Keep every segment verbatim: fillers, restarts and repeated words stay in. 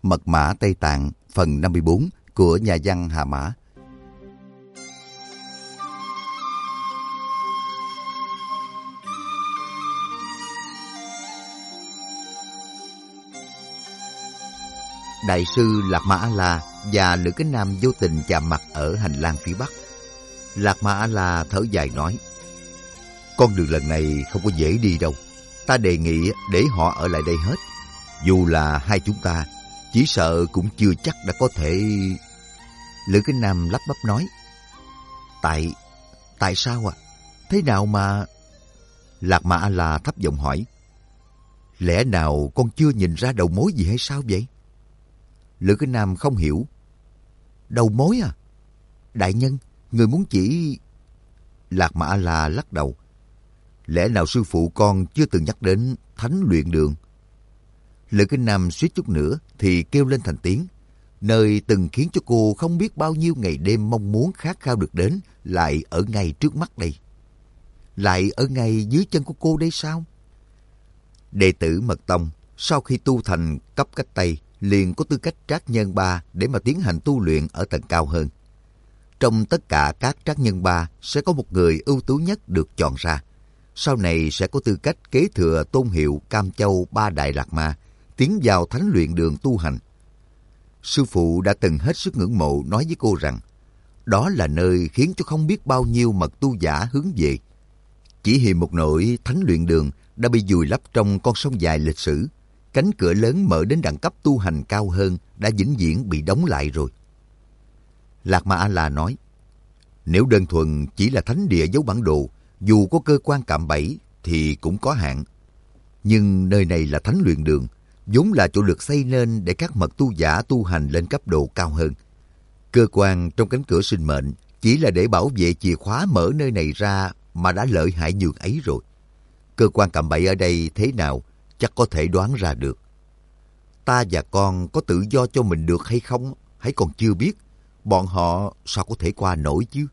Mật mã Tây Tạng phần năm mươi bốn của nhà văn Hà Mã. Đại sư Lạc Ma A La và Lữ Kính Nam vô tình chạm mặt ở hành lang phía bắc. Lạc Ma A La thở dài nói: con đường lần này không có dễ đi đâu. Ta đề nghị để họ ở lại đây hết. Dù là hai chúng ta, chỉ sợ cũng chưa chắc đã có thể... Lữ Kính Nam lắp bắp nói: Tại... tại sao à? Thế nào mà... Lạc Ma A La thấp giọng hỏi: lẽ nào con chưa nhìn ra đầu mối gì hay sao vậy? Lữ Kính Nam không hiểu. Đầu mối à? Đại nhân, người muốn chỉ... Lạc Ma A La lắc đầu. Lẽ nào sư phụ con chưa từng nhắc đến thánh luyện đường? Lữ Kính Nam suýt chút nữa thì kêu lên thành tiếng. Nơi từng khiến cho cô không biết bao nhiêu ngày đêm mong muốn khát khao được đến lại ở ngay trước mắt đây. Lại ở ngay dưới chân của cô đây sao? Đệ tử Mật Tông sau khi tu thành cấp cách Tây liền có tư cách trác nhân ba để mà tiến hành tu luyện ở tầng cao hơn. Trong tất cả các trác nhân ba sẽ có một người ưu tú nhất được chọn ra. Sau này sẽ có tư cách kế thừa tôn hiệu Cam Châu Ba Đại Lạc Ma, tiến vào thánh luyện đường tu hành. Sư phụ đã từng hết sức ngưỡng mộ nói với cô rằng đó là nơi khiến cho không biết bao nhiêu mật tu giả hướng về. Chỉ hiềm một nỗi thánh luyện đường đã bị vùi lấp trong con sông dài lịch sử. Cánh cửa lớn mở đến đẳng cấp tu hành cao hơn đã vĩnh viễn bị đóng lại rồi. Lạc Ma A La nói: nếu đơn thuần chỉ là thánh địa giấu bản đồ, dù có cơ quan cạm bẫy thì cũng có hạn. Nhưng nơi này là thánh luyện đường, vốn là chỗ được xây nên để các mật tu giả tu hành lên cấp độ cao hơn. Cơ quan trong cánh cửa sinh mệnh chỉ là để bảo vệ chìa khóa mở nơi này ra mà đã lợi hại nhường ấy rồi. Cơ quan cạm bẫy ở đây thế nào chắc có thể đoán ra được. Ta và con có tự do cho mình được hay không hãy còn chưa biết. Bọn họ sao có thể qua nổi chứ?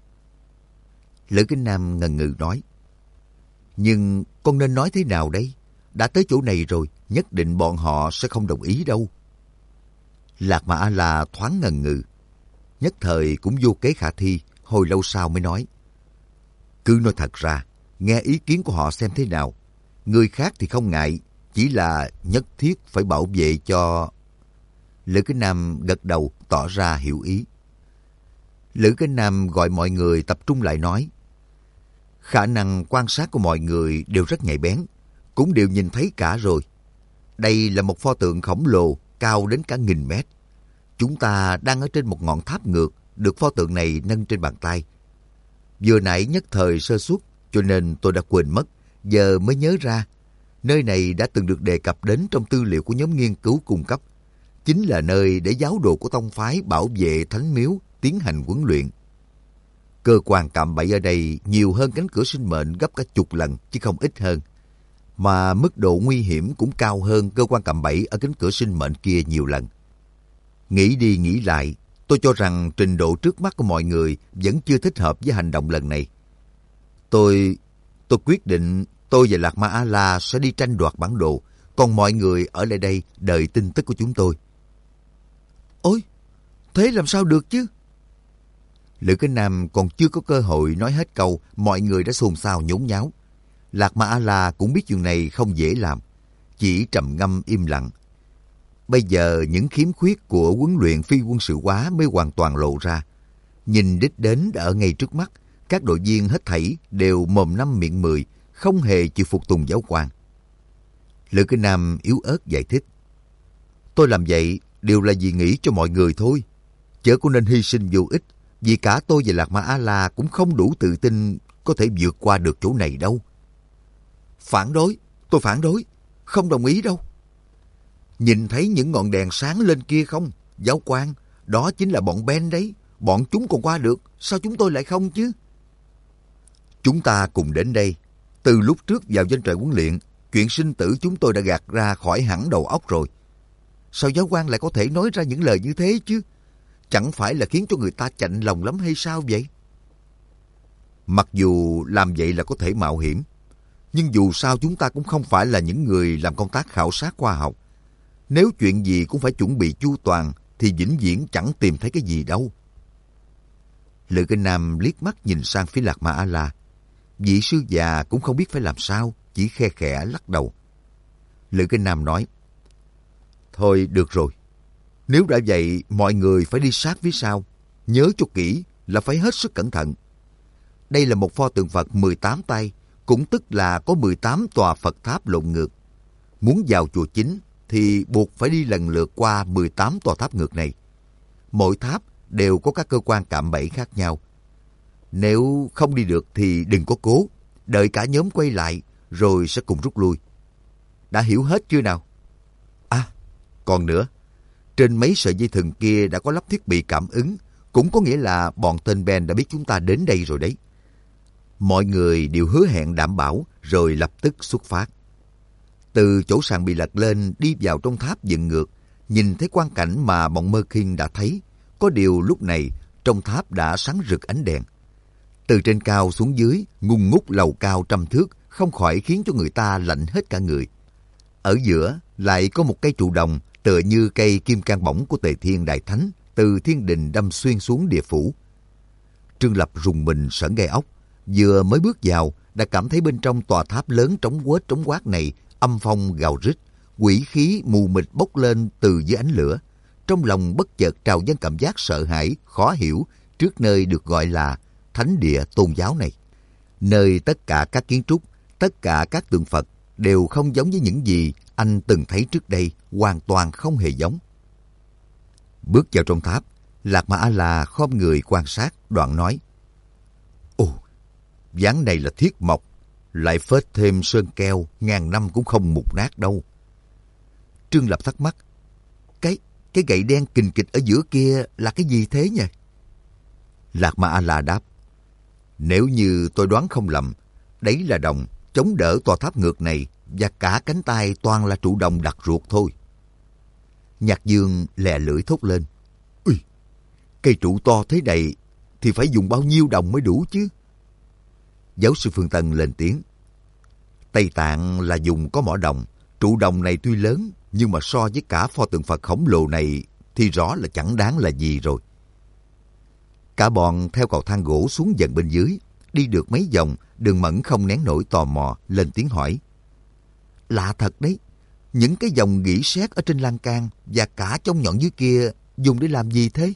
Lữ Kính Nam ngần ngừ nói: nhưng con nên nói thế nào đây? Đã tới chỗ này rồi, nhất định bọn họ sẽ không đồng ý đâu. Lạc Ma A La thoáng ngần ngừ, nhất thời cũng vô kế khả thi, hồi lâu sau mới nói: cứ nói thật ra, nghe ý kiến của họ xem thế nào. Người khác thì không ngại, chỉ là nhất thiết phải bảo vệ cho... Lữ Kính Nam gật đầu tỏ ra hiểu ý. Lữ Kính Nam gọi mọi người tập trung lại nói: khả năng quan sát của mọi người đều rất nhạy bén, cũng đều nhìn thấy cả rồi. Đây là một pho tượng khổng lồ cao đến cả nghìn mét. Chúng ta đang ở trên một ngọn tháp ngược, được pho tượng này nâng trên bàn tay. Vừa nãy nhất thời sơ suất, cho nên tôi đã quên mất, giờ mới nhớ ra. Nơi này đã từng được đề cập đến trong tư liệu của nhóm nghiên cứu cung cấp. Chính là nơi để giáo đồ của tông phái bảo vệ thánh miếu tiến hành huấn luyện. Cơ quan cạm bẫy ở đây nhiều hơn cánh cửa sinh mệnh gấp cả chục lần chứ không ít hơn. Mà mức độ nguy hiểm cũng cao hơn cơ quan cạm bẫy ở cánh cửa sinh mệnh kia nhiều lần. Nghĩ đi nghĩ lại, tôi cho rằng trình độ trước mắt của mọi người vẫn chưa thích hợp với hành động lần này. Tôi... tôi quyết định tôi và Lạc Ma A La sẽ đi tranh đoạt bản đồ, còn mọi người ở lại đây đợi tin tức của chúng tôi. Ôi, thế làm sao được chứ? Lữ Kính Nam còn chưa có cơ hội nói hết câu, mọi người đã xôn xao nhốn nháo. Lạc Ma A La cũng biết chuyện này không dễ làm, chỉ trầm ngâm im lặng. Bây giờ những khiếm khuyết của huấn luyện phi quân sự hóa mới hoàn toàn lộ ra. Nhìn đích đến đã ở ngay trước mắt, các đội viên hết thảy đều mồm năm miệng mười, không hề chịu phục tùng giáo quan. Lữ Kính Nam yếu ớt giải thích: tôi làm vậy đều là vì nghĩ cho mọi người thôi, chớ có nên hy sinh vô ích, vì cả tôi và Lạc Ma A La cũng không đủ tự tin có thể vượt qua được chỗ này đâu. Phản đối, tôi phản đối, không đồng ý đâu. Nhìn thấy những ngọn đèn sáng lên kia không, giáo quan, đó chính là bọn Ben đấy, bọn chúng còn qua được, sao chúng tôi lại không chứ? Chúng ta cùng đến đây, từ lúc trước vào doanh trại huấn luyện, chuyện sinh tử chúng tôi đã gạt ra khỏi hẳn đầu óc rồi. Sao giáo quan lại có thể nói ra những lời như thế chứ? Chẳng phải là khiến cho người ta chạnh lòng lắm hay sao vậy? Mặc dù làm vậy là có thể mạo hiểm, nhưng dù sao chúng ta cũng không phải là những người làm công tác khảo sát khoa học. Nếu chuyện gì cũng phải chuẩn bị chu toàn thì vĩnh viễn chẳng tìm thấy cái gì đâu. Lữ Kinh Nam liếc mắt nhìn sang phía Lạc Ma A-la. Vị sư già cũng không biết phải làm sao, chỉ khe khẽ lắc đầu. Lữ Kinh Nam nói, thôi được rồi, nếu đã vậy mọi người phải đi sát phía sau, nhớ cho kỹ là phải hết sức cẩn thận. Đây là một pho tượng Phật mười tám tay, cũng tức là có mười tám tòa Phật tháp lộn ngược. Muốn vào chùa chính thì buộc phải đi lần lượt qua mười tám tòa tháp ngược này. Mỗi tháp đều có các cơ quan cạm bẫy khác nhau. Nếu không đi được thì đừng có cố, đợi cả nhóm quay lại rồi sẽ cùng rút lui. Đã hiểu hết chưa nào? À, còn nữa, trên mấy sợi dây thừng kia đã có lắp thiết bị cảm ứng, cũng có nghĩa là bọn tên Ben đã biết chúng ta đến đây rồi đấy. Mọi người đều hứa hẹn đảm bảo rồi lập tức xuất phát. Từ chỗ sàn bị lật lên đi vào trong tháp dựng ngược, nhìn thấy quang cảnh mà bọn Mơ Kinh đã thấy. Có điều lúc này trong tháp đã sáng rực ánh đèn. Từ trên cao xuống dưới, ngung ngút lầu cao trăm thước, không khỏi khiến cho người ta lạnh hết cả người. Ở giữa lại có một cây trụ đồng tựa như cây kim cang bổng của Tề Thiên Đại Thánh từ thiên đình đâm xuyên xuống địa phủ. Trương Lập rùng mình sởn gai ốc, vừa mới bước vào đã cảm thấy bên trong tòa tháp lớn trống quết trống quát này âm phong gào rít, quỷ khí mù mịt bốc lên từ dưới ánh lửa. Trong lòng bất chợt trào dâng cảm giác sợ hãi, khó hiểu trước nơi được gọi là thánh địa tôn giáo này. Nơi tất cả các kiến trúc, tất cả các tượng Phật đều không giống với những gì anh từng thấy trước đây, hoàn toàn không hề giống. Bước vào trong tháp, Lạc Ma A-la khom người quan sát, đoạn nói: Ồ, ván này là thiết mộc, lại phết thêm sơn keo, ngàn năm cũng không mục nát đâu. Trương Lập thắc mắc: Cái, cái gậy đen kình kịch ở giữa kia là cái gì thế nhỉ? Lạc Ma A-la đáp: Nếu như tôi đoán không lầm, đấy là đồng chống đỡ tòa tháp ngược này, và cả cánh tay toàn là trụ đồng đặt ruột thôi. Nhạc Dương lè lưỡi thốt lên: Ui, cây trụ to thế này thì phải dùng bao nhiêu đồng mới đủ chứ? Giáo sư Phương Tân lên tiếng: Tây Tạng là dùng có mỏ đồng, trụ đồng này tuy lớn nhưng mà so với cả pho tượng Phật khổng lồ này thì rõ là chẳng đáng là gì rồi. Cả bọn theo cầu thang gỗ xuống dần bên dưới, đi được mấy vòng, Đường Mẫn không nén nổi tò mò lên tiếng hỏi: Lạ thật đấy, những cái dòng gỉ sét ở trên lan can và cả trong nhọn dưới kia dùng để làm gì thế?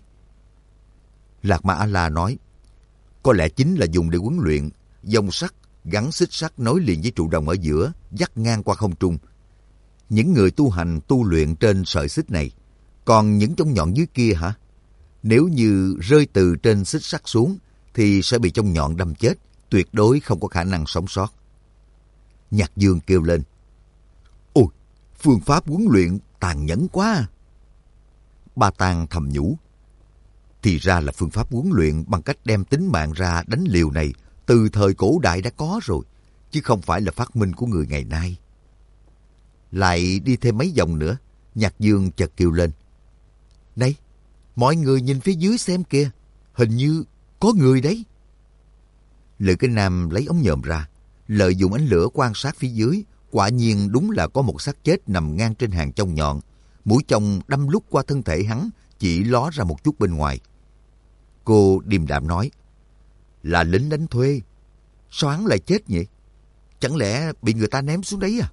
Lạc Ma A-la nói: Có lẽ chính là dùng để huấn luyện. Dòng sắt gắn xích sắt nối liền với trụ đồng ở giữa, dắt ngang qua không trung. Những người tu hành tu luyện trên sợi xích này. Còn những trong nhọn dưới kia hả? Nếu như rơi từ trên xích sắt xuống thì sẽ bị trong nhọn đâm chết, tuyệt đối không có khả năng sống sót. Nhạc Dương kêu lên: Ôi, phương pháp huấn luyện tàn nhẫn quá. Ba Tàng thầm nhủ: Thì ra là phương pháp huấn luyện bằng cách đem tính mạng ra đánh liều này từ thời cổ đại đã có rồi, chứ không phải là phát minh của người ngày nay. Lại đi thêm mấy vòng nữa, Nhạc Dương chợt kêu lên: Này, mọi người nhìn phía dưới xem kìa, hình như có người đấy. Lữ Kinh Nam lấy ống nhòm ra, lợi dụng ánh lửa quan sát phía dưới, quả nhiên đúng là có một xác chết nằm ngang trên hàng chông nhọn, mũi chông đâm lút qua thân thể hắn, chỉ ló ra một chút bên ngoài. Cô điềm đạm nói: Là lính đánh thuê. Sao hắn lại chết nhỉ? Chẳng lẽ bị người ta ném xuống đấy à?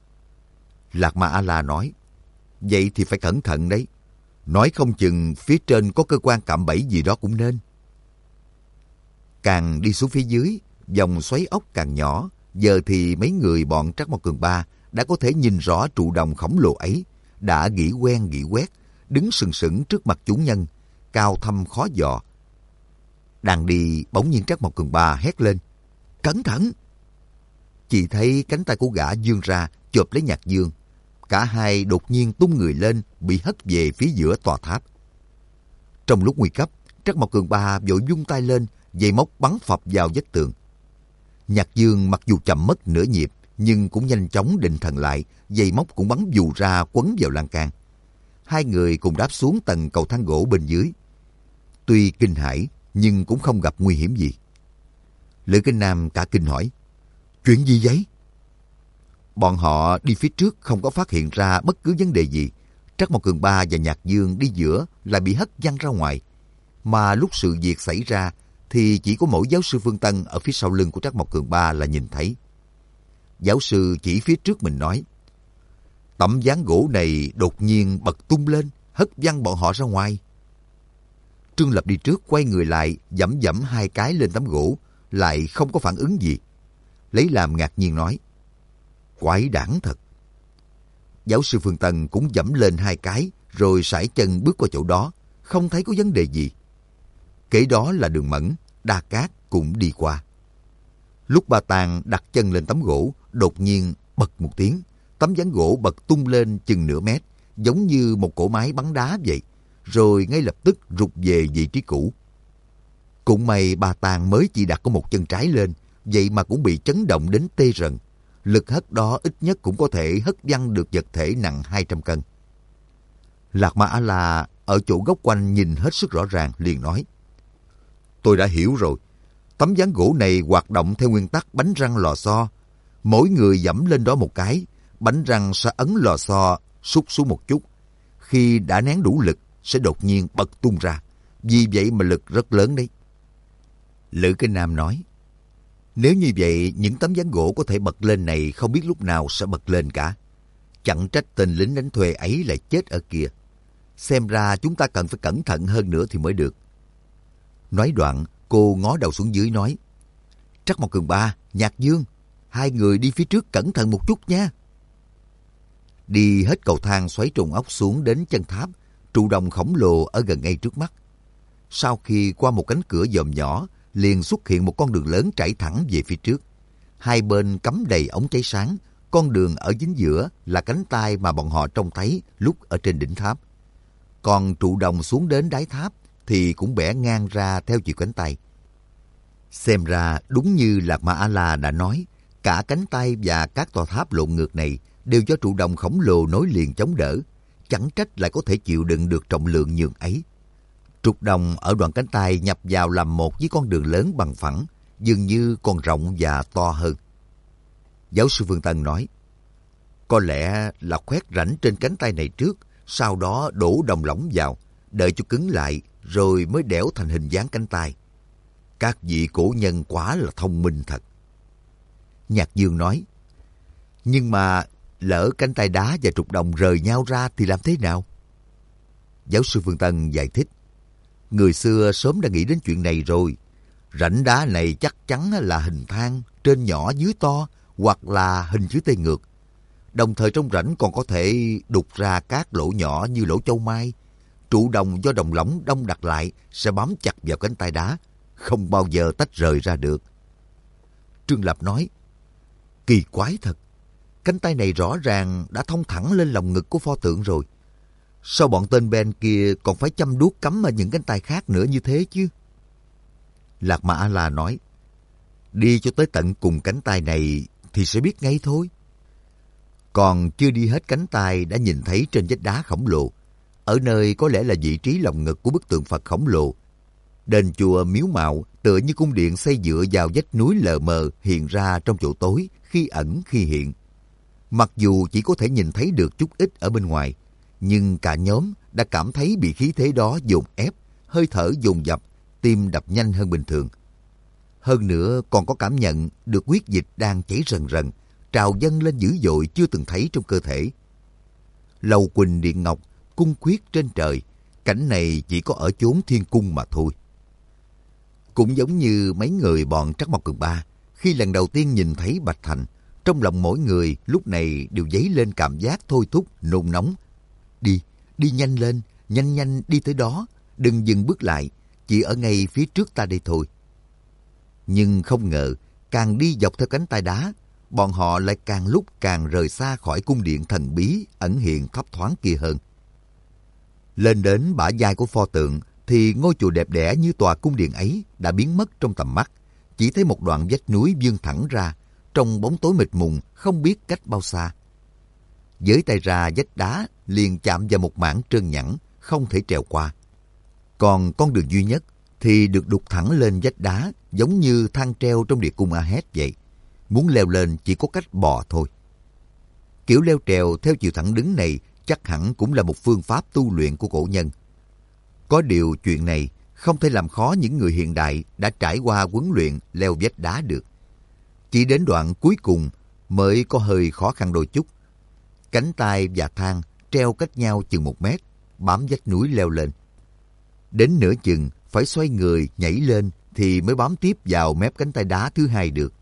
Lạc Ma A-la nói: Vậy thì phải cẩn thận đấy. Nói không chừng phía trên có cơ quan cạm bẫy gì đó cũng nên. Càng đi xuống phía dưới, vòng xoáy ốc càng nhỏ. Giờ thì mấy người bọn Trắc Mộc Cường Ba đã có thể nhìn rõ trụ đồng khổng lồ ấy, đã gỉ quen gỉ quét, đứng sừng sững trước mặt chủ nhân, cao thâm khó dò. Đang đi, bỗng nhiên Trắc Mộc Cường Ba hét lên: Cẩn thận! Chỉ thấy cánh tay của gã vươn ra chộp lấy Nhạc Dương. Cả hai đột nhiên tung người lên, bị hất về phía giữa tòa tháp. Trong lúc nguy cấp, Trắc Mộc Cường Ba vội vung tay lên, dây móc bắn phập vào vách tường. Nhạc Dương mặc dù chậm mất nửa nhịp, nhưng cũng nhanh chóng định thần lại, dây móc cũng bắn vù ra quấn vào lan can. Hai người cùng đáp xuống tầng cầu thang gỗ bên dưới. Tuy kinh hãi, nhưng cũng không gặp nguy hiểm gì. Lữ Kinh Nam cả kinh hỏi: Chuyện gì vậy? Bọn họ đi phía trước không có phát hiện ra bất cứ vấn đề gì. Trắc Mộc Cường Ba và Nhạc Dương đi giữa lại bị hất văng ra ngoài. Mà lúc sự việc xảy ra thì chỉ có mỗi giáo sư Phương Tân ở phía sau lưng của Trắc Mộc Cường Ba là nhìn thấy. Giáo sư chỉ phía trước mình nói, tấm ván gỗ này đột nhiên bật tung lên, hất văng bọn họ ra ngoài. Trương Lập đi trước quay người lại, giẫm giẫm hai cái lên tấm gỗ, lại không có phản ứng gì. Lấy làm ngạc nhiên nói, quái đản thật. Giáo sư Phương Tân cũng giẫm lên hai cái, rồi sải chân bước qua chỗ đó, không thấy có vấn đề gì. Kế đó là Đường Mẫn, Đa Cát cũng đi qua. Lúc Ba Tàng đặt chân lên tấm gỗ, đột nhiên bật một tiếng, tấm ván gỗ bật tung lên chừng nửa mét, giống như một cỗ máy bắn đá vậy, rồi ngay lập tức rụt về vị trí cũ. Cũng may Ba Tàng mới chỉ đặt có một chân trái lên, vậy mà cũng bị chấn động đến tê rần. Lực hất đó ít nhất cũng có thể hất văng được vật thể nặng hai trăm cân. Lạc Ma A-la ở chỗ góc quanh nhìn hết sức rõ ràng, liền nói, tôi đã hiểu rồi. Tấm ván gỗ này hoạt động theo nguyên tắc bánh răng lò xo. Mỗi người giẫm lên đó một cái, bánh răng sẽ ấn lò xo sút xuống một chút. Khi đã nén đủ lực, sẽ đột nhiên bật tung ra. Vì vậy mà lực rất lớn đấy. Lữ Kinh Nam nói, nếu như vậy, những tấm ván gỗ có thể bật lên này không biết lúc nào sẽ bật lên cả. Chẳng trách tên lính đánh thuê ấy lại chết ở kia. Xem ra chúng ta cần phải cẩn thận hơn nữa thì mới được. Nói đoạn, cô ngó đầu xuống dưới nói, Trắc Mộc Cường Ba, Nhạc Dương, hai người đi phía trước cẩn thận một chút nha. Đi hết cầu thang xoáy trùng ốc xuống đến chân tháp, trụ đồng khổng lồ ở gần ngay trước mắt. Sau khi qua một cánh cửa dòm nhỏ, liền xuất hiện một con đường lớn trải thẳng về phía trước. Hai bên cắm đầy ống cháy sáng, con đường ở chính giữa là cánh tay mà bọn họ trông thấy lúc ở trên đỉnh tháp. Còn trụ đồng xuống đến đáy tháp thì cũng bẻ ngang ra theo chiều cánh tay. Xem ra đúng như Lạc Ma A-la đã nói, cả cánh tay và các tòa tháp lộn ngược này đều do trụ đồng khổng lồ nối liền chống đỡ. Chẳng trách lại có thể chịu đựng được trọng lượng nhường ấy. Trục đồng ở đoạn cánh tay nhập vào làm một với con đường lớn bằng phẳng, dường như còn rộng và to hơn. Giáo sư Phương Tân nói, có lẽ là khoét rãnh trên cánh tay này trước, sau đó đổ đồng lỏng vào, đợi cho cứng lại, rồi mới đẽo thành hình dáng cánh tay. Các vị cổ nhân quả là thông minh thật. Nhạc Dương nói, nhưng mà lỡ cánh tay đá và trục đồng rời nhau ra thì làm thế nào? Giáo sư Phương Tân giải thích, người xưa sớm đã nghĩ đến chuyện này rồi. Rãnh đá này chắc chắn là hình thang, trên nhỏ dưới to, hoặc là hình chữ T ngược. Đồng thời trong rãnh còn có thể đục ra các lỗ nhỏ như lỗ châu mai. Trụ đồng do đồng lỏng đông đặc lại sẽ bám chặt vào cánh tay đá, không bao giờ tách rời ra được. Trương Lập nói, kỳ quái thật. Cánh tay này rõ ràng đã thông thẳng lên lồng ngực của pho tượng rồi. Sao bọn tên Ben kia còn phải chăm đuốc cắm ở những cánh tay khác nữa như thế chứ? Lạc Ma A-la nói, đi cho tới tận cùng cánh tay này thì sẽ biết ngay thôi. Còn chưa đi hết cánh tay đã nhìn thấy trên vách đá khổng lồ, ở nơi có lẽ là vị trí lồng ngực của bức tượng Phật khổng lồ. Đền chùa miếu mạo tựa như cung điện xây dựa vào vách núi lờ mờ hiện ra trong chỗ tối, khi ẩn khi hiện. Mặc dù chỉ có thể nhìn thấy được chút ít ở bên ngoài, nhưng cả nhóm đã cảm thấy bị khí thế đó dồn ép, hơi thở dồn dập, tim đập nhanh hơn bình thường. Hơn nữa còn có cảm nhận được huyết dịch đang chảy rần rần, trào dâng lên dữ dội chưa từng thấy trong cơ thể. Lầu Quỳnh Điện Ngọc, cung khuyết trên trời, cảnh này chỉ có ở chốn thiên cung mà thôi. Cũng giống như mấy người bọn Trắc Mộc Cường Ba, khi lần đầu tiên nhìn thấy Bạch Thành, trong lòng mỗi người lúc này đều dấy lên cảm giác thôi thúc, nôn nóng. Đi, đi nhanh lên, nhanh nhanh đi tới đó, đừng dừng bước lại, chỉ ở ngay phía trước ta đây thôi. Nhưng không ngờ, càng đi dọc theo cánh tay đá, bọn họ lại càng lúc càng rời xa khỏi cung điện thần bí ẩn hiện thấp thoáng kia hơn. Lên đến bả vai của pho tượng, thì ngôi chùa đẹp đẽ như tòa cung điện ấy đã biến mất trong tầm mắt. Chỉ thấy một đoạn vách núi vươn thẳng ra, trong bóng tối mịt mùng không biết cách bao xa. Với tay ra vách đá liền chạm vào một mảng trơn nhẵn, không thể trèo qua. Còn con đường duy nhất thì được đục thẳng lên vách đá, giống như thang treo trong địa cung A-hét vậy. Muốn leo lên chỉ có cách bò thôi. Kiểu leo trèo theo chiều thẳng đứng này chắc hẳn cũng là một phương pháp tu luyện của cổ nhân. Có điều chuyện này không thể làm khó những người hiện đại đã trải qua huấn luyện leo vách đá được. Chỉ đến đoạn cuối cùng mới có hơi khó khăn đôi chút. Cánh tay và thang treo cách nhau chừng một mét, bám vách núi leo lên. Đến nửa chừng phải xoay người nhảy lên thì mới bám tiếp vào mép cánh tay đá thứ hai được.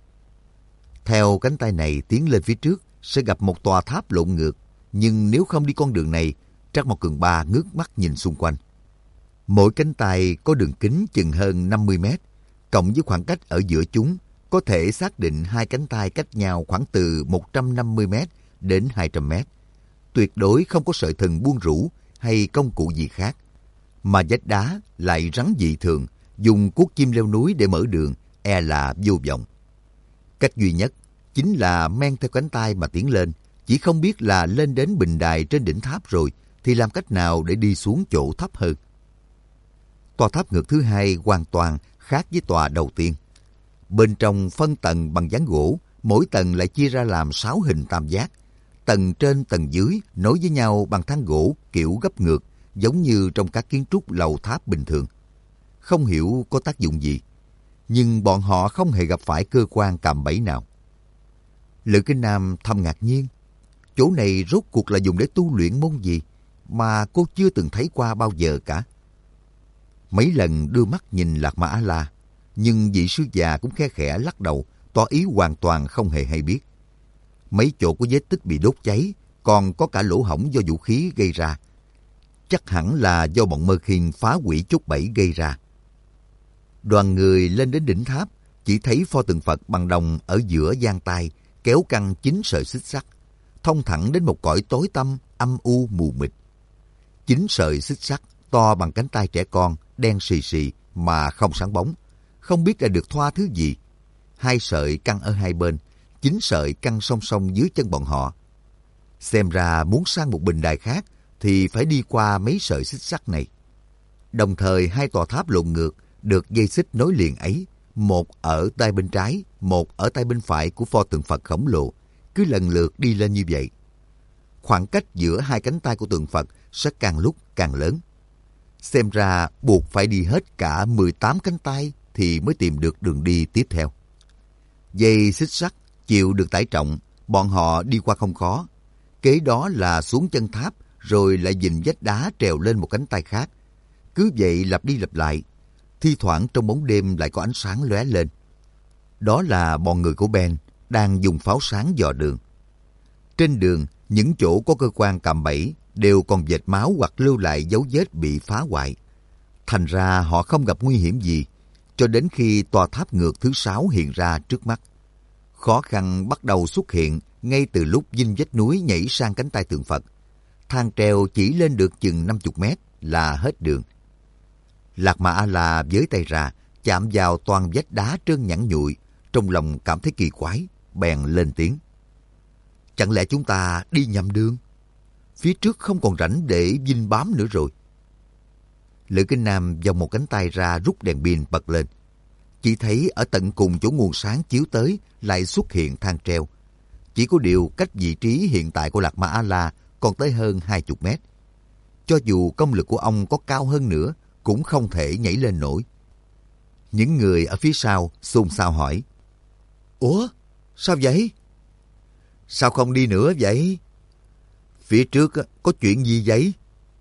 Theo cánh tay này tiến lên phía trước sẽ gặp một tòa tháp lộn ngược, nhưng nếu không đi con đường này, Trác Mộc Cường Ba ngước mắt nhìn xung quanh. Mỗi cánh tay có đường kính chừng hơn năm mươi mét, cộng với khoảng cách ở giữa chúng, có thể xác định hai cánh tay cách nhau khoảng từ một trăm năm mươi mét đến hai trăm mét. Tuyệt đối không có sợi thừng buông rũ hay công cụ gì khác. Mà vách đá lại rắn dị thường, dùng cuốc chim leo núi để mở đường, e là vô vọng. Cách duy nhất chính là men theo cánh tay mà tiến lên, chỉ không biết là lên đến bình đài trên đỉnh tháp rồi thì làm cách nào để đi xuống chỗ thấp hơn. Tòa tháp ngược thứ hai hoàn toàn khác với tòa đầu tiên. Bên trong phân tầng bằng ván gỗ, mỗi tầng lại chia ra làm sáu hình tam giác. Tầng trên tầng dưới nối với nhau bằng thang gỗ kiểu gấp ngược, giống như trong các kiến trúc lầu tháp bình thường. Không hiểu có tác dụng gì, nhưng bọn họ không hề gặp phải cơ quan cạm bẫy nào. Lữ Kinh Nam thầm ngạc nhiên, chỗ này rốt cuộc là dùng để tu luyện môn gì mà cô chưa từng thấy qua bao giờ cả. Mấy lần đưa mắt nhìn Lạc Ma A-la, nhưng vị sư già cũng khe khẽ lắc đầu, tỏ ý hoàn toàn không hề hay biết. Mấy chỗ có vết tích bị đốt cháy, còn có cả lỗ hổng do vũ khí gây ra. Chắc hẳn là do bọn Mơ Khiên phá hủy chốt bẫy gây ra. Đoàn người lên đến đỉnh tháp, chỉ thấy pho tượng Phật bằng đồng ở giữa giang tay, kéo căng chín sợi xích sắt, thông thẳng đến một cõi tối tăm, âm u mù mịt. Chín sợi xích sắt to bằng cánh tay trẻ con, đen xì xì mà không sáng bóng, không biết đã được thoa thứ gì. Hai sợi căng ở hai bên, chín sợi căng song song dưới chân bọn họ. Xem ra muốn sang một bình đài khác thì phải đi qua mấy sợi xích sắt này. Đồng thời hai tòa tháp lộn ngược được dây xích nối liền ấy, một ở tay bên trái, một ở tay bên phải của pho tượng Phật khổng lồ, cứ lần lượt đi lên như vậy. Khoảng cách giữa hai cánh tay của tượng Phật sẽ càng lúc càng lớn. Xem ra buộc phải đi hết cả mười tám cánh tay thì mới tìm được đường đi tiếp theo. Dây xích sắt chịu được tải trọng, bọn họ đi qua không khó. Kế đó là xuống chân tháp, rồi lại dình vách đá trèo lên một cánh tay khác. Cứ vậy lặp đi lặp lại, thi thoảng trong bóng đêm lại có ánh sáng lóe lên. Đó là bọn người của Ben đang dùng pháo sáng dò đường. Trên đường, những chỗ có cơ quan cạm bẫy đều còn vệt máu hoặc lưu lại dấu vết bị phá hoại. Thành ra họ không gặp nguy hiểm gì, cho đến khi tòa tháp ngược thứ sáu hiện ra trước mắt. Khó khăn bắt đầu xuất hiện ngay từ lúc dinh vách núi nhảy sang cánh tay tượng Phật. Thang treo chỉ lên được chừng năm mươi mét là hết đường. Lạc Ma A-la với tay ra, chạm vào toàn vách đá trơn nhẵn nhụi, trong lòng cảm thấy kỳ quái, bèn lên tiếng. Chẳng lẽ chúng ta đi nhầm đường? Phía trước không còn rãnh để vinh bám nữa rồi. Lữ Kinh Nam vòng một cánh tay ra rút đèn pin bật lên. Chỉ thấy ở tận cùng chỗ nguồn sáng chiếu tới lại xuất hiện thang treo. Chỉ có điều cách vị trí hiện tại của Lạc Ma A-la còn tới hơn hai mươi mét. Cho dù công lực của ông có cao hơn nữa, cũng không thể nhảy lên nổi. Những người ở phía sau xôn xao hỏi. Ủa? Sao vậy? Sao không đi nữa vậy? Phía trước có chuyện gì vậy?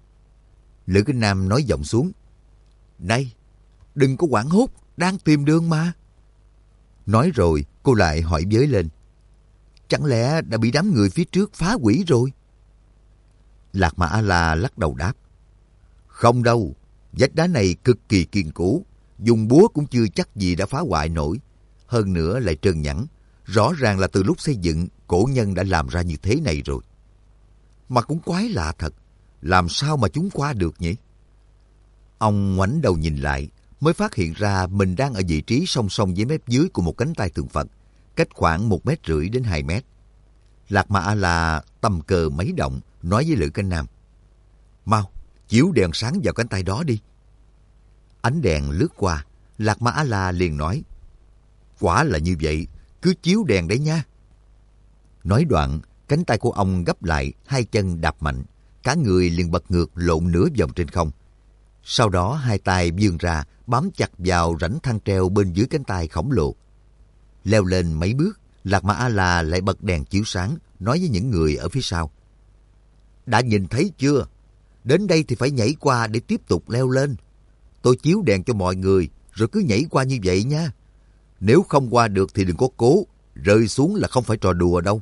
Lữ Kinh Nam nói giọng xuống. Này, đừng có hoảng hốt, đang tìm đường mà. Nói rồi cô lại hỏi với lên. Chẳng lẽ đã bị đám người phía trước phá hủy rồi? Lạc Ma A-la lắc đầu đáp. Không đâu, vách đá này cực kỳ kiên cố, dùng búa cũng chưa chắc gì đã phá hoại nổi. Hơn nữa lại trơn nhẵn, rõ ràng là từ lúc xây dựng cổ nhân đã làm ra như thế này rồi. Mà cũng quái lạ thật, làm sao mà chúng qua được nhỉ? Ông ngoảnh đầu nhìn lại, mới phát hiện ra mình đang ở vị trí song song với mép dưới của một cánh tay tượng Phật, cách khoảng một mét rưỡi đến hai mét. Lạc Ma A-la tầm cờ mấy động, nói với Lữ Kinh Nam. Mau, chiếu đèn sáng vào cánh tay đó đi. Ánh đèn lướt qua, Lạc Ma A-la liền nói. Quả là như vậy, cứ chiếu đèn đấy nha. Nói đoạn, cánh tay của ông gấp lại, hai chân đạp mạnh, cả người liền bật ngược lộn nửa vòng trên không. Sau đó hai tay vươn ra bám chặt vào rãnh thang treo bên dưới cánh tay khổng lồ. Leo lên mấy bước, Lạc Ma A-la lại bật đèn chiếu sáng, nói với những người ở phía sau. Đã nhìn thấy chưa? Đến đây thì phải nhảy qua để tiếp tục leo lên. Tôi chiếu đèn cho mọi người, rồi cứ nhảy qua như vậy nha. Nếu không qua được thì đừng có cố, rơi xuống là không phải trò đùa đâu.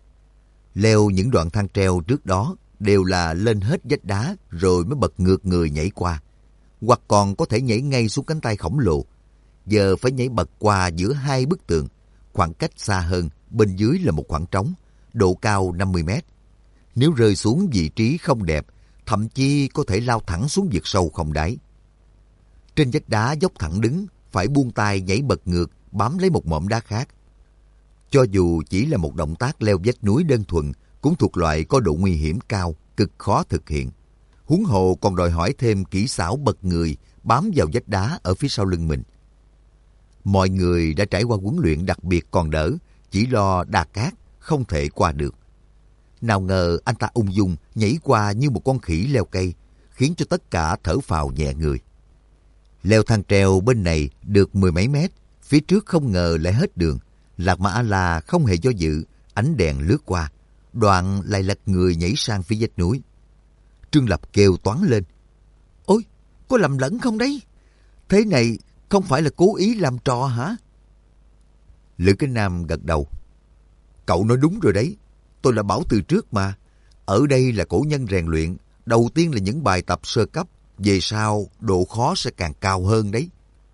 Leo những đoạn thang treo trước đó đều là lên hết vách đá rồi mới bật ngược người nhảy qua. Hoặc còn có thể nhảy ngay xuống cánh tay khổng lồ. Giờ phải nhảy bật qua giữa hai bức tường. Khoảng cách xa hơn, bên dưới là một khoảng trống, độ cao năm mươi mét. Nếu rơi xuống vị trí không đẹp, thậm chí có thể lao thẳng xuống vực sâu không đáy. Trên vách đá dốc thẳng đứng, phải buông tay nhảy bật ngược, bám lấy một mỏm đá khác. Cho dù chỉ là một động tác leo vách núi đơn thuần, cũng thuộc loại có độ nguy hiểm cao, cực khó thực hiện. Huống hồ còn đòi hỏi thêm kỹ xảo bật người, bám vào vách đá ở phía sau lưng mình. Mọi người đã trải qua huấn luyện đặc biệt còn đỡ, chỉ lo đà cát, không thể qua được. Nào ngờ anh ta ung dung nhảy qua như một con khỉ leo cây, khiến cho tất cả thở phào nhẹ người. Leo thang treo bên này được mười mấy mét, phía trước không ngờ lại hết đường. Lạc Ma A-la không hề do dự, ánh đèn lướt qua, đoạn lại lật người nhảy sang phía vách núi. Trương Lập kêu toáng lên. Ôi, có lầm lẫn không đấy? Thế này không phải là cố ý làm trò hả? Lữ Kinh Nam gật đầu. Cậu nói đúng rồi đấy. Tôi đã bảo từ trước mà. Ở đây là cổ nhân rèn luyện. Đầu tiên là những bài tập sơ cấp. Về sau, độ khó sẽ càng cao hơn đấy.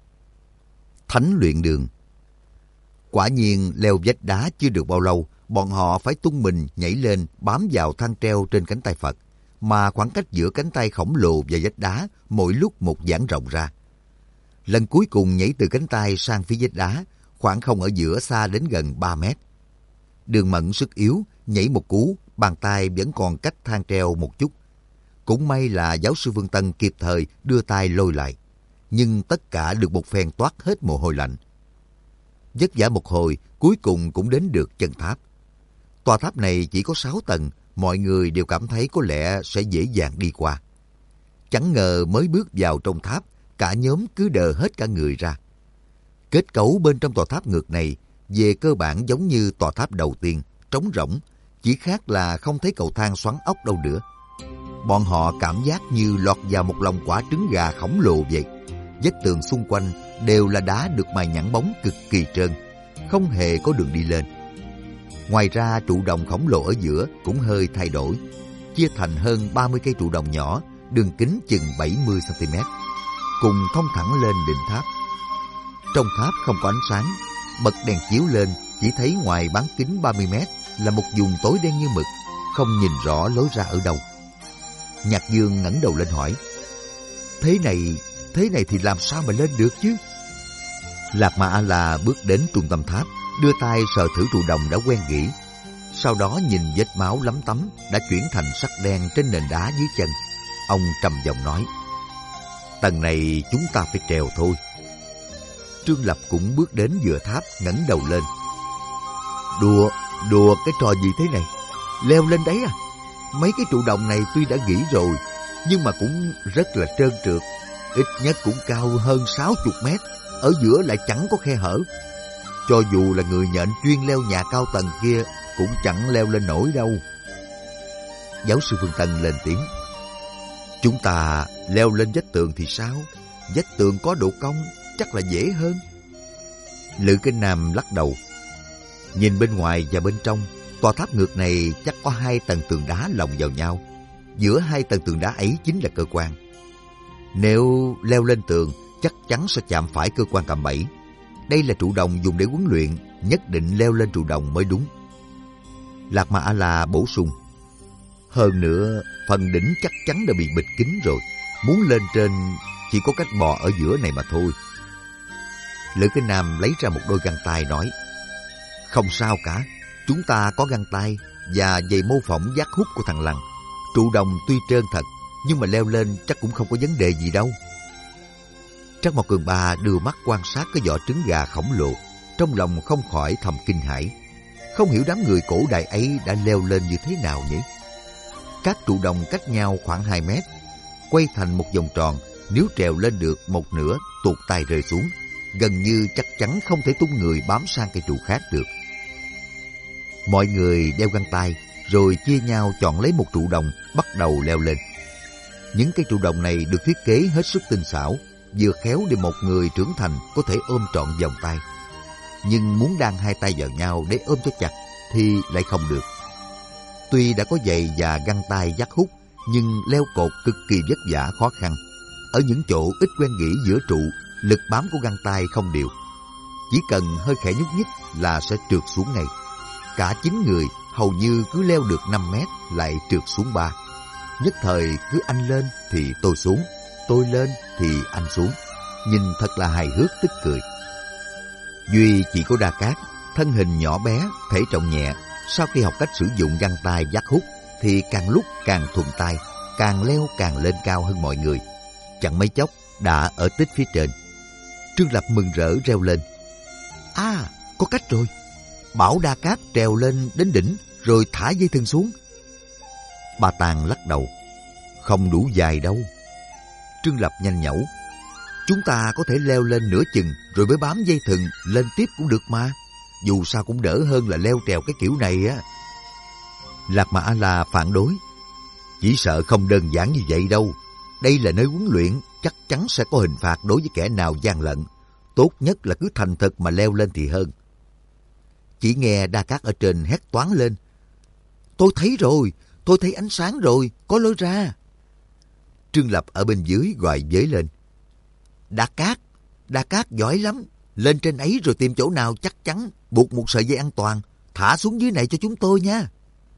Thánh luyện đường. Quả nhiên, leo vách đá chưa được bao lâu, bọn họ phải tung mình nhảy lên bám vào thang treo trên cánh tay Phật. Mà khoảng cách giữa cánh tay khổng lồ và vách đá mỗi lúc một giãn rộng ra. Lần cuối cùng nhảy từ cánh tay sang phía vách đá, khoảng không ở giữa xa đến gần ba mét. Đường Mẫn sức yếu, nhảy một cú, bàn tay vẫn còn cách thang treo một chút. Cũng may là giáo sư Vương Tân kịp thời đưa tay lôi lại. Nhưng tất cả được một phen toát hết mồ hôi lạnh. Vất vả một hồi, cuối cùng cũng đến được chân tháp. Tòa tháp này chỉ có sáu tầng, mọi người đều cảm thấy có lẽ sẽ dễ dàng đi qua. Chẳng ngờ mới bước vào trong tháp, cả nhóm cứ đờ hết cả người ra. Kết cấu bên trong tòa tháp ngược này về cơ bản giống như tòa tháp đầu tiên, trống rỗng, chỉ khác là không thấy cầu thang xoắn ốc đâu nữa. Bọn họ cảm giác như lọt vào một lồng quả trứng gà khổng lồ vậy. Vách tường xung quanh đều là đá được mài nhẵn bóng cực kỳ trơn, không hề có đường đi lên. Ngoài ra trụ đồng khổng lồ ở giữa cũng hơi thay đổi, chia thành hơn ba mươi cây trụ đồng nhỏ, đường kính chừng bảy mươi xăng ti mét, cùng thông thẳng lên đỉnh tháp. Trong tháp không có ánh sáng, bật đèn chiếu lên chỉ thấy ngoài bán kính ba mươi mét là một vùng tối đen như mực, không nhìn rõ lối ra ở đâu. Nhạc Dương ngẩng đầu lên hỏi, Thế này, thế này thì làm sao mà lên được chứ? Lạc Ma A-la bước đến trung tâm tháp, đưa tay sờ thử trụ đồng đã quen nghỉ. Sau đó nhìn vết máu lấm tấm đã chuyển thành sắc đen trên nền đá dưới chân. Ông trầm giọng nói, Tầng này chúng ta phải trèo thôi. Trương Lập cũng bước đến vừa tháp, ngẩng đầu lên. Đùa, đùa cái trò gì thế này? Leo lên đấy à? Mấy cái trụ đồng này tuy đã nghỉ rồi, nhưng mà cũng rất là trơn trượt. Ít nhất cũng cao hơn sáu mươi mét, ở giữa lại chẳng có khe hở. Cho dù là người nhện chuyên leo nhà cao tầng kia cũng chẳng leo lên nổi đâu. Giáo sư Phương Tân lên tiếng, Chúng ta leo lên vách tường thì sao? Vách tường có độ cong, chắc là dễ hơn. Lữ Kinh Nam lắc đầu. Nhìn bên ngoài và bên trong, tòa tháp ngược này chắc có hai tầng tường đá lồng vào nhau. Giữa hai tầng tường đá ấy chính là cơ quan. Nếu leo lên tường, chắc chắn sẽ chạm phải cơ quan cạm bẫy. Đây là trụ đồng dùng để huấn luyện, nhất định leo lên trụ đồng mới đúng. Lạc Ma A-la bổ sung, hơn nữa, phần đỉnh chắc chắn đã bị bịt kín rồi. Muốn lên trên chỉ có cách bò ở giữa này mà thôi. Lữ Kinh Nam lấy ra một đôi găng tay nói, Không sao cả, chúng ta có găng tay và giày mô phỏng giác hút của thằng Lằn. Trụ đồng tuy trơn thật, nhưng mà leo lên chắc cũng không có vấn đề gì đâu. Trắc Mộc Cường Ba đưa mắt quan sát cái vỏ trứng gà khổng lồ, trong lòng không khỏi thầm kinh hãi. Không hiểu đám người cổ đại ấy đã leo lên như thế nào nhỉ? Các trụ đồng cách nhau khoảng hai mét, quay thành một vòng tròn. Nếu trèo lên được một nửa tuột tay rơi xuống, gần như chắc chắn không thể tung người bám sang cây trụ khác được. Mọi người đeo găng tay, rồi chia nhau chọn lấy một trụ đồng, bắt đầu leo lên. Những cây trụ đồng này được thiết kế hết sức tinh xảo, vừa khéo để một người trưởng thành có thể ôm trọn vòng tay. Nhưng muốn đan hai tay vào nhau để ôm cho chặt thì lại không được. Tuy đã có giày và găng tay vắt hút, nhưng leo cột cực kỳ vất vả khó khăn. Ở những chỗ ít quen nghỉ giữa trụ, lực bám của găng tay không đều. Chỉ cần hơi khẽ nhúc nhích là sẽ trượt xuống ngay. Cả chín người hầu như cứ leo được năm mét lại trượt xuống ba. Nhất thời cứ anh lên thì tôi xuống, tôi lên thì anh xuống. Nhìn thật là hài hước tức cười. Duy chỉ có Đa Cát, thân hình nhỏ bé, thể trọng nhẹ. Sau khi học cách sử dụng găng tay vắt hút thì càng lúc càng thuận tay, càng leo càng lên cao hơn mọi người. Chẳng mấy chốc đã ở tích phía trên. Trương Lập mừng rỡ reo lên: À, có cách rồi! Bảo Đa Cát trèo lên đến đỉnh rồi thả dây thừng xuống. Ba Tàng lắc đầu: Không đủ dài đâu. Trương Lập nhanh nhẩu: Chúng ta có thể leo lên nửa chừng rồi mới bám dây thừng lên tiếp cũng được mà. Dù sao cũng đỡ hơn là leo trèo cái kiểu này á. Lạc Mà A-la phản đối: Chỉ sợ không đơn giản như vậy đâu. Đây là nơi huấn luyện, chắc chắn sẽ có hình phạt đối với kẻ nào gian lận. Tốt nhất là cứ thành thật mà leo lên thì hơn. Chỉ nghe Đa Cát ở trên hét toáng lên: Tôi thấy rồi, tôi thấy ánh sáng rồi, có lối ra. Trương Lập ở bên dưới gọi vế lên: Đa Cát, Đa Cát giỏi lắm. Lên trên ấy rồi tìm chỗ nào chắc chắn, buộc một sợi dây an toàn, thả xuống dưới này cho chúng tôi nha.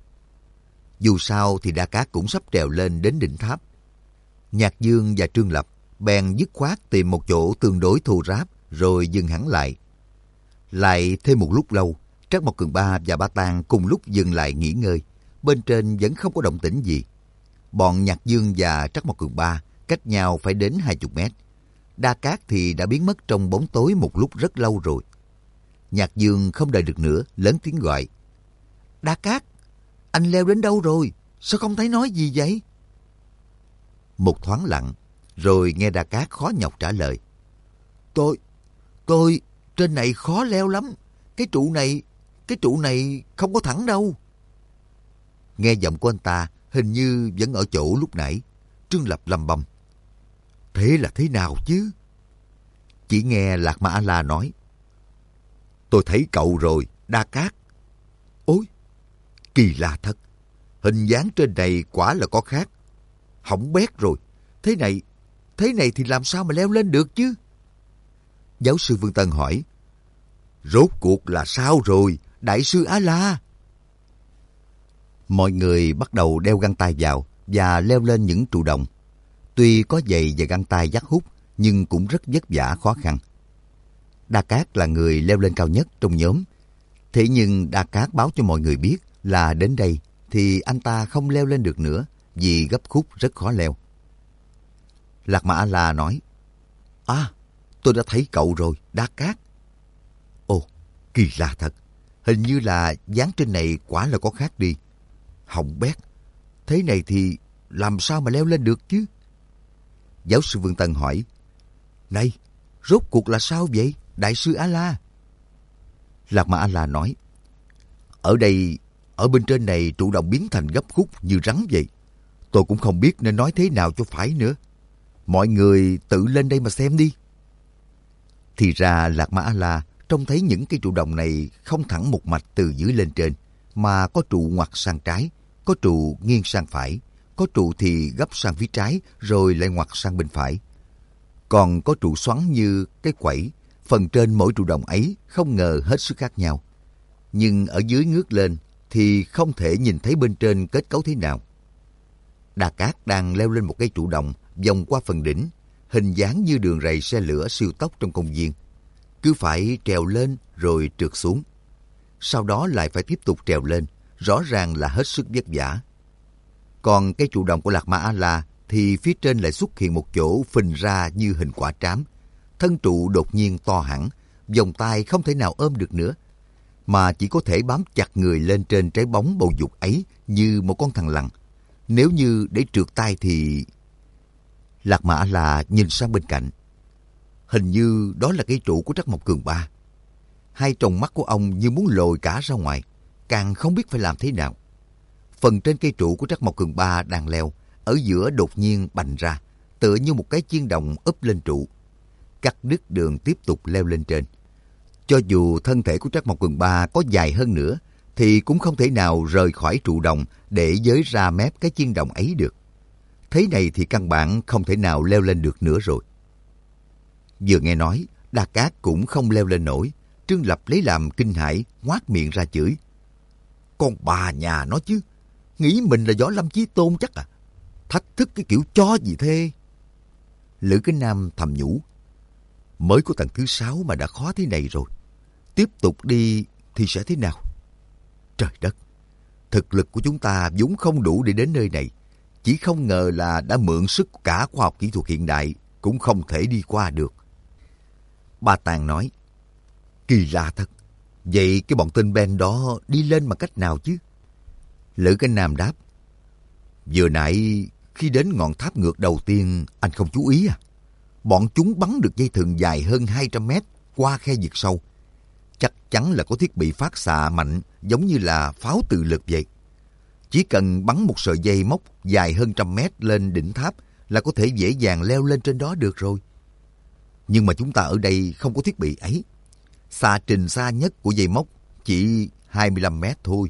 Dù sao thì Đa Cát cũng sắp trèo lên đến đỉnh tháp. Nhạc Dương và Trương Lập bèn dứt khoát tìm một chỗ tương đối thô ráp rồi dừng hẳn lại. Lại thêm một lúc lâu, Trác Mộc Cường Ba và Ba Tàng cùng lúc dừng lại nghỉ ngơi. Bên trên vẫn không có động tĩnh gì. Bọn Nhạc Dương và Trác Mộc Cường Ba cách nhau phải đến hai chục mét. Đa Cát thì đã biến mất trong bóng tối một lúc rất lâu rồi. Nhạc Dương không đợi được nữa, lớn tiếng gọi: Đa Cát, anh leo đến đâu rồi? Sao không thấy nói gì vậy? Một thoáng lặng, rồi nghe Đa Cát khó nhọc trả lời: Tôi, tôi, trên này khó leo lắm. Cái trụ này, cái trụ này không có thẳng đâu. Nghe giọng của anh ta hình như vẫn ở chỗ lúc nãy. Trương Lập lầm bầm: Thế là thế nào chứ? Chỉ nghe Lạc Ma A-la nói: Tôi thấy cậu rồi, Đa Cát. Ôi, kỳ lạ thật. Hình dáng trên này quả là có khác. Hỏng bét rồi. Thế này, thế này thì làm sao mà leo lên được chứ? Giáo sư Vương Tân hỏi: Rốt cuộc là sao rồi, Đại sư A-la? Mọi người bắt đầu đeo găng tay vào và leo lên những trụ đồng. Tuy có giày và găng tay vắt hút, nhưng cũng rất vất vả khó khăn. Đa Cát là người leo lên cao nhất trong nhóm. Thế nhưng Đa Cát báo cho mọi người biết là đến đây thì anh ta không leo lên được nữa vì gấp khúc rất khó leo. Lạc Ma A-la nói: À, tôi đã thấy cậu rồi, Đa Cát. Ồ, kỳ lạ thật. Hình như là dáng trên này quả là có khác đi. Hỏng bét. Thế này thì làm sao mà leo lên được chứ? Giáo sư Vương Tân hỏi: Này, rốt cuộc là sao vậy, Đại sư A-la? Lạc Ma A-la nói: Ở đây, ở bên trên này trụ đồng biến thành gấp khúc như rắn vậy. Tôi cũng không biết nên nói thế nào cho phải nữa. Mọi người tự lên đây mà xem đi. Thì ra Lạc Ma A-la trông thấy những cây trụ đồng này không thẳng một mạch từ dưới lên trên, mà có trụ ngoặt sang trái, có trụ nghiêng sang phải, có trụ thì gấp sang phía trái rồi lại ngoặt sang bên phải. Còn có trụ xoắn như cái quẩy, phần trên mỗi trụ đồng ấy không ngờ hết sức khác nhau. Nhưng ở dưới ngước lên thì không thể nhìn thấy bên trên kết cấu thế nào. Đa Cát đang leo lên một cây trụ đồng vòng qua phần đỉnh, hình dáng như đường ray xe lửa siêu tốc trong công viên. Cứ phải trèo lên rồi trượt xuống. Sau đó lại phải tiếp tục trèo lên, rõ ràng là hết sức vất vả. Còn cây trụ đồng của Lạc Ma A-la thì phía trên lại xuất hiện một chỗ phình ra như hình quả trám. Thân trụ đột nhiên to hẳn, vòng tay không thể nào ôm được nữa, mà chỉ có thể bám chặt người lên trên trái bóng bầu dục ấy như một con thằn lằn. Nếu như để trượt tay thì... Lạc Mã là nhìn sang bên cạnh. Hình như đó là cây trụ của Trắc Mộc Cường Ba. Hai tròng mắt của ông như muốn lồi cả ra ngoài, càng không biết phải làm thế nào. Phần trên cây trụ của Trắc Mộc Cường Ba đang leo, ở giữa đột nhiên bành ra, tựa như một cái chiên đồng úp lên trụ. Cắt đứt đường tiếp tục leo lên trên. Cho dù thân thể của Trắc Mộc Cường Ba có dài hơn nữa, thì cũng không thể nào rời khỏi trụ đồng để giới ra mép cái chiên đồng ấy được. Thế này thì căn bản không thể nào leo lên được nữa rồi. Vừa nghe nói, Đa Cát cũng không leo lên nổi. Trương Lập lấy làm kinh hãi, ngoác miệng ra chửi. Con bà nhà nó chứ, nghĩ mình là Võ Lâm Chí Tôn chắc à? Thách thức cái kiểu cho gì thế? Lữ Kính Nam thầm nhủ. Mới có tầng thứ sáu mà đã khó thế này rồi. Tiếp tục đi thì sẽ thế nào? Trời đất! Thực lực của chúng ta vốn không đủ để đến nơi này. Chỉ không ngờ là đã mượn sức cả khoa học kỹ thuật hiện đại cũng không thể đi qua được. Ba Tàng nói. Kỳ lạ thật. Vậy cái bọn tên Ben đó đi lên bằng cách nào chứ? Lữ Kính Nam đáp. Vừa nãy khi đến ngọn tháp ngược đầu tiên anh không chú ý à? Bọn chúng bắn được dây thừng dài hơn hai trăm mét qua khe vực sâu. Chắc chắn là có thiết bị phát xạ mạnh giống như là pháo tự lực vậy. Chỉ cần bắn một sợi dây móc dài hơn trăm mét lên đỉnh tháp là có thể dễ dàng leo lên trên đó được rồi. Nhưng mà chúng ta ở đây không có thiết bị ấy. Xạ trình xa nhất của dây móc chỉ hai mươi lăm mét thôi.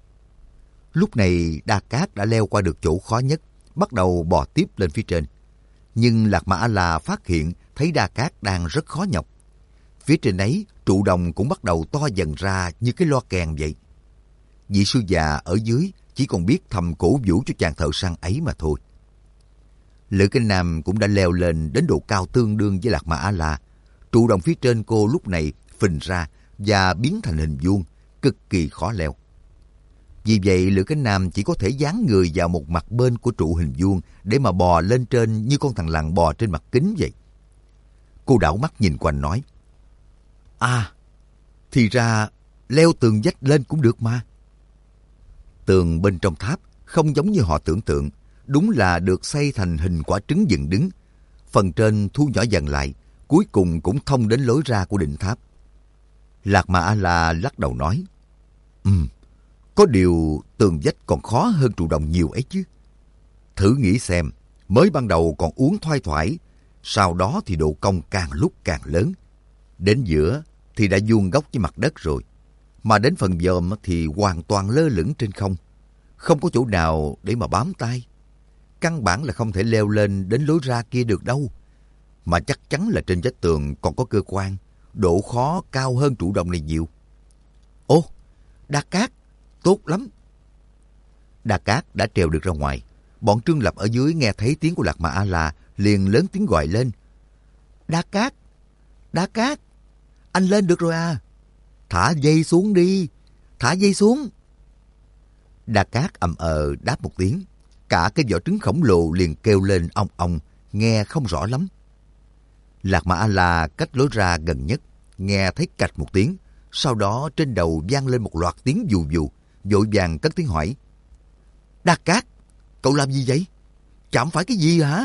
Lúc này Đa Cát đã leo qua được chỗ khó nhất, bắt đầu bò tiếp lên phía trên. Nhưng Lạc Mã A-la phát hiện thấy Đa Cát đang rất khó nhọc. Phía trên ấy, trụ đồng cũng bắt đầu to dần ra như cái loa kèn vậy. Vị sư già ở dưới chỉ còn biết thầm cổ vũ cho chàng thợ săn ấy mà thôi. Lữ Kính Nam cũng đã leo lên đến độ cao tương đương với Lạc Mã A-la. Trụ đồng phía trên cô lúc này phình ra và biến thành hình vuông, cực kỳ khó leo. Vì vậy Lữ Kính Nam chỉ có thể dán người vào một mặt bên của trụ hình vuông để mà bò lên trên như con thằn lằn bò trên mặt kính vậy. Cô đảo mắt nhìn quanh nói. À, thì ra leo tường vách lên cũng được mà. Tường bên trong tháp không giống như họ tưởng tượng, đúng là được xây thành hình quả trứng dựng đứng. Phần trên thu nhỏ dần lại, cuối cùng cũng thông đến lối ra của đỉnh tháp. Lạc Mã A-la lắc đầu nói. Ừm, có điều tường vách còn khó hơn trụ đồng nhiều ấy chứ. Thử nghĩ xem, mới ban đầu còn uốn thoai thoải, sau đó thì độ cong càng lúc càng lớn. Đến giữa thì đã vuông góc với mặt đất rồi, mà đến phần dòm thì hoàn toàn lơ lửng trên không. Không có chỗ nào để mà bám tay. Căn bản là không thể leo lên đến lối ra kia được đâu. Mà chắc chắn là trên vách tường còn có cơ quan, độ khó cao hơn trụ đồng này nhiều. Ô, Đa Cát, tốt lắm. Đa Cát đã trèo được ra ngoài. Bọn Trương Lập ở dưới nghe thấy tiếng của Lạc Mã A-la liền lớn tiếng gọi lên. Đa Cát, Đa Cát, anh lên được rồi à? Thả dây xuống đi, thả dây xuống. Đa Cát ậm ờ đáp một tiếng. Cả cái vỏ trứng khổng lồ liền kêu lên ong ong, nghe không rõ lắm. Lạc Mã A-la cách lối ra gần nhất, nghe thấy cạch một tiếng. Sau đó trên đầu vang lên một loạt tiếng vù vù, vội vàng cất tiếng hỏi. Đa Cát, cậu làm gì vậy? Chạm phải cái gì hả?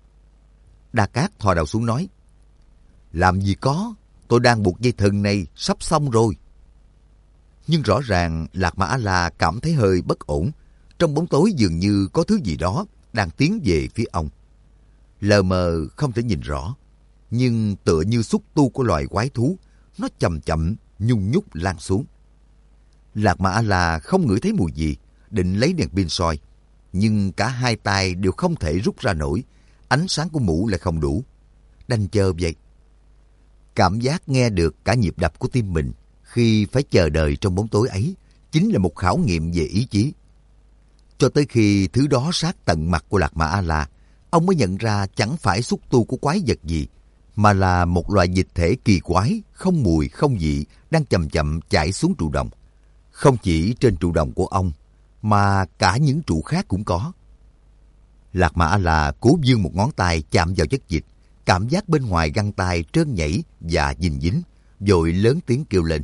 Đa Cát thò đầu xuống nói. Làm gì có, tôi đang buộc dây thừng này sắp xong rồi. Nhưng rõ ràng Lạc Mã A-la cảm thấy hơi bất ổn. Trong bóng tối dường như có thứ gì đó đang tiến về phía ông. Lờ mờ không thể nhìn rõ, nhưng tựa như xúc tu của loài quái thú, nó chậm chậm nhung nhúc lan xuống. Lạc Mã A-la không ngửi thấy mùi gì, định lấy đèn pin soi, nhưng cả hai tay đều không thể rút ra nổi, ánh sáng của mũ lại không đủ. Đành chờ vậy. Cảm giác nghe được cả nhịp đập của tim mình khi phải chờ đợi trong bóng tối ấy chính là một khảo nghiệm về ý chí. Cho tới khi thứ đó sát tận mặt của Lạc Mã A-la, ông mới nhận ra chẳng phải xúc tu của quái vật gì, mà là một loại dịch thể kỳ quái, không mùi không vị đang chậm chậm chảy xuống trụ đồng. Không chỉ trên trụ đồng của ông, mà cả những trụ khác cũng có. Lạc Mã A-la cố vươn một ngón tay chạm vào chất dịch, cảm giác bên ngoài găng tay trơn nhảy và dính dính, rồi lớn tiếng kêu lên.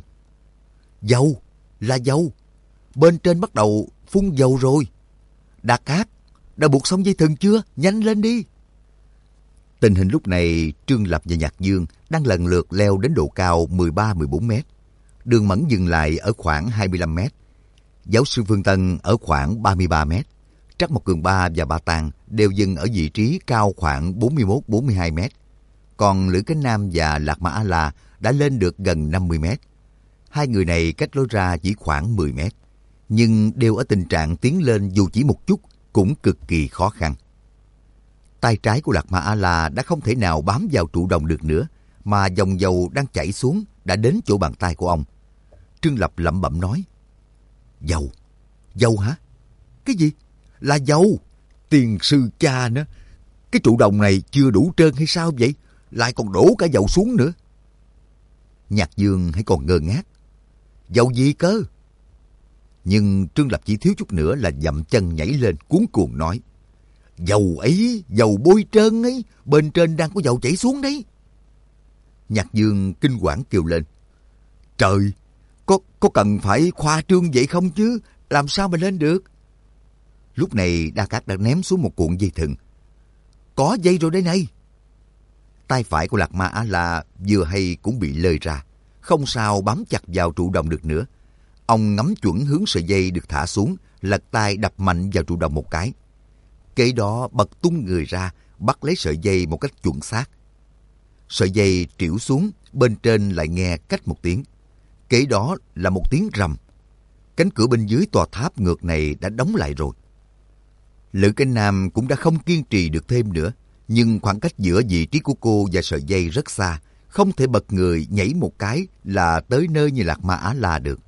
Dầu, là dầu, bên trên bắt đầu phun dầu rồi. Đa Cát, đã buộc xong dây thừng chưa? Nhanh lên đi! Tình hình lúc này, Trương Lập và Nhạc Dương đang lần lượt leo đến độ cao mười ba mười bốn mét. Đường Mẫn dừng lại ở khoảng hai mươi lăm mét. Giáo sư Phương Tân ở khoảng ba mươi ba mét. Trắc Mộc Cường Ba và Ba Tàng đều dừng ở vị trí cao khoảng bốn mươi mốt bốn mươi hai mét. Còn Lữ Cánh Nam và Lạc Mã A-La đã lên được gần năm mươi mét. Hai người này cách lối ra chỉ khoảng mười mét. Nhưng đều ở tình trạng tiến lên dù chỉ một chút cũng cực kỳ khó khăn. Tay trái của Lạc Mã A-La đã không thể nào bám vào trụ đồng được nữa, mà dòng dầu đang chảy xuống đã đến chỗ bàn tay của ông. Trương Lập lẩm bẩm nói: Dầu? Dầu hả? Cái gì? Là dầu? Tiền sư cha nữa. Cái trụ đồng này chưa đủ trơn hay sao vậy? Lại còn đổ cả dầu xuống nữa. Nhạc Dương hãy còn ngơ ngác. Dầu gì cơ? Nhưng Trương Lập chỉ thiếu chút nữa là dậm chân nhảy lên cuống cuồng nói: Dầu ấy, dầu bôi trơn ấy, bên trên đang có dầu chảy xuống đấy. Nhạc Dương kinh hoảng kêu lên: Trời, có, có cần phải khoa trương vậy không chứ? Làm sao mà lên được? Lúc này Đa Cát đã ném xuống một cuộn dây thừng. Có dây rồi đây này. Tay phải của Lạc Ma A-La vừa hay cũng bị lơi ra, không sao bám chặt vào trụ đồng được nữa. Ông ngắm chuẩn hướng sợi dây được thả xuống, lật tay đập mạnh vào trụ đồng một cái. Kế đó bật tung người ra, bắt lấy sợi dây một cách chuẩn xác. Sợi dây trĩu xuống, bên trên lại nghe cách một tiếng. Kế đó là một tiếng rầm. Cánh cửa bên dưới tòa tháp ngược này đã đóng lại rồi. Lữ Cánh Nam cũng đã không kiên trì được thêm nữa, nhưng khoảng cách giữa vị trí của cô và sợi dây rất xa, không thể bật người nhảy một cái là tới nơi như Lạc Ma Á-La được.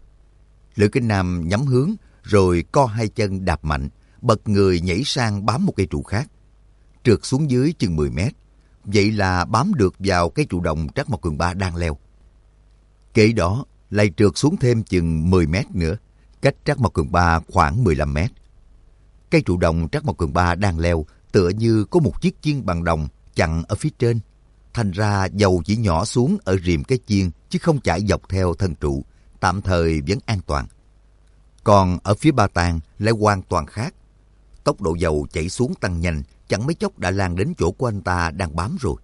Lữ Cánh Nam nhắm hướng, rồi co hai chân đạp mạnh, bật người nhảy sang bám một cây trụ khác. Trượt xuống dưới chừng mười mét, vậy là bám được vào cái trụ đồng Trắc Mộc Cường Ba đang leo. Kế đó lại trượt xuống thêm chừng mười mét nữa, cách Trắc Mộc Cường Ba khoảng mười lăm mét. Cây trụ đồng Trắc Mộc Cường Ba đang leo tựa như có một chiếc chiên bằng đồng chặn ở phía trên. Thành ra dầu chỉ nhỏ xuống ở rìm cái chiên chứ không chảy dọc theo thân trụ, tạm thời vẫn an toàn. Còn ở phía Ba Tàng lại hoàn toàn khác. Tốc độ dầu chảy xuống tăng nhanh, chẳng mấy chốc đã lan đến chỗ của anh ta đang bám rồi.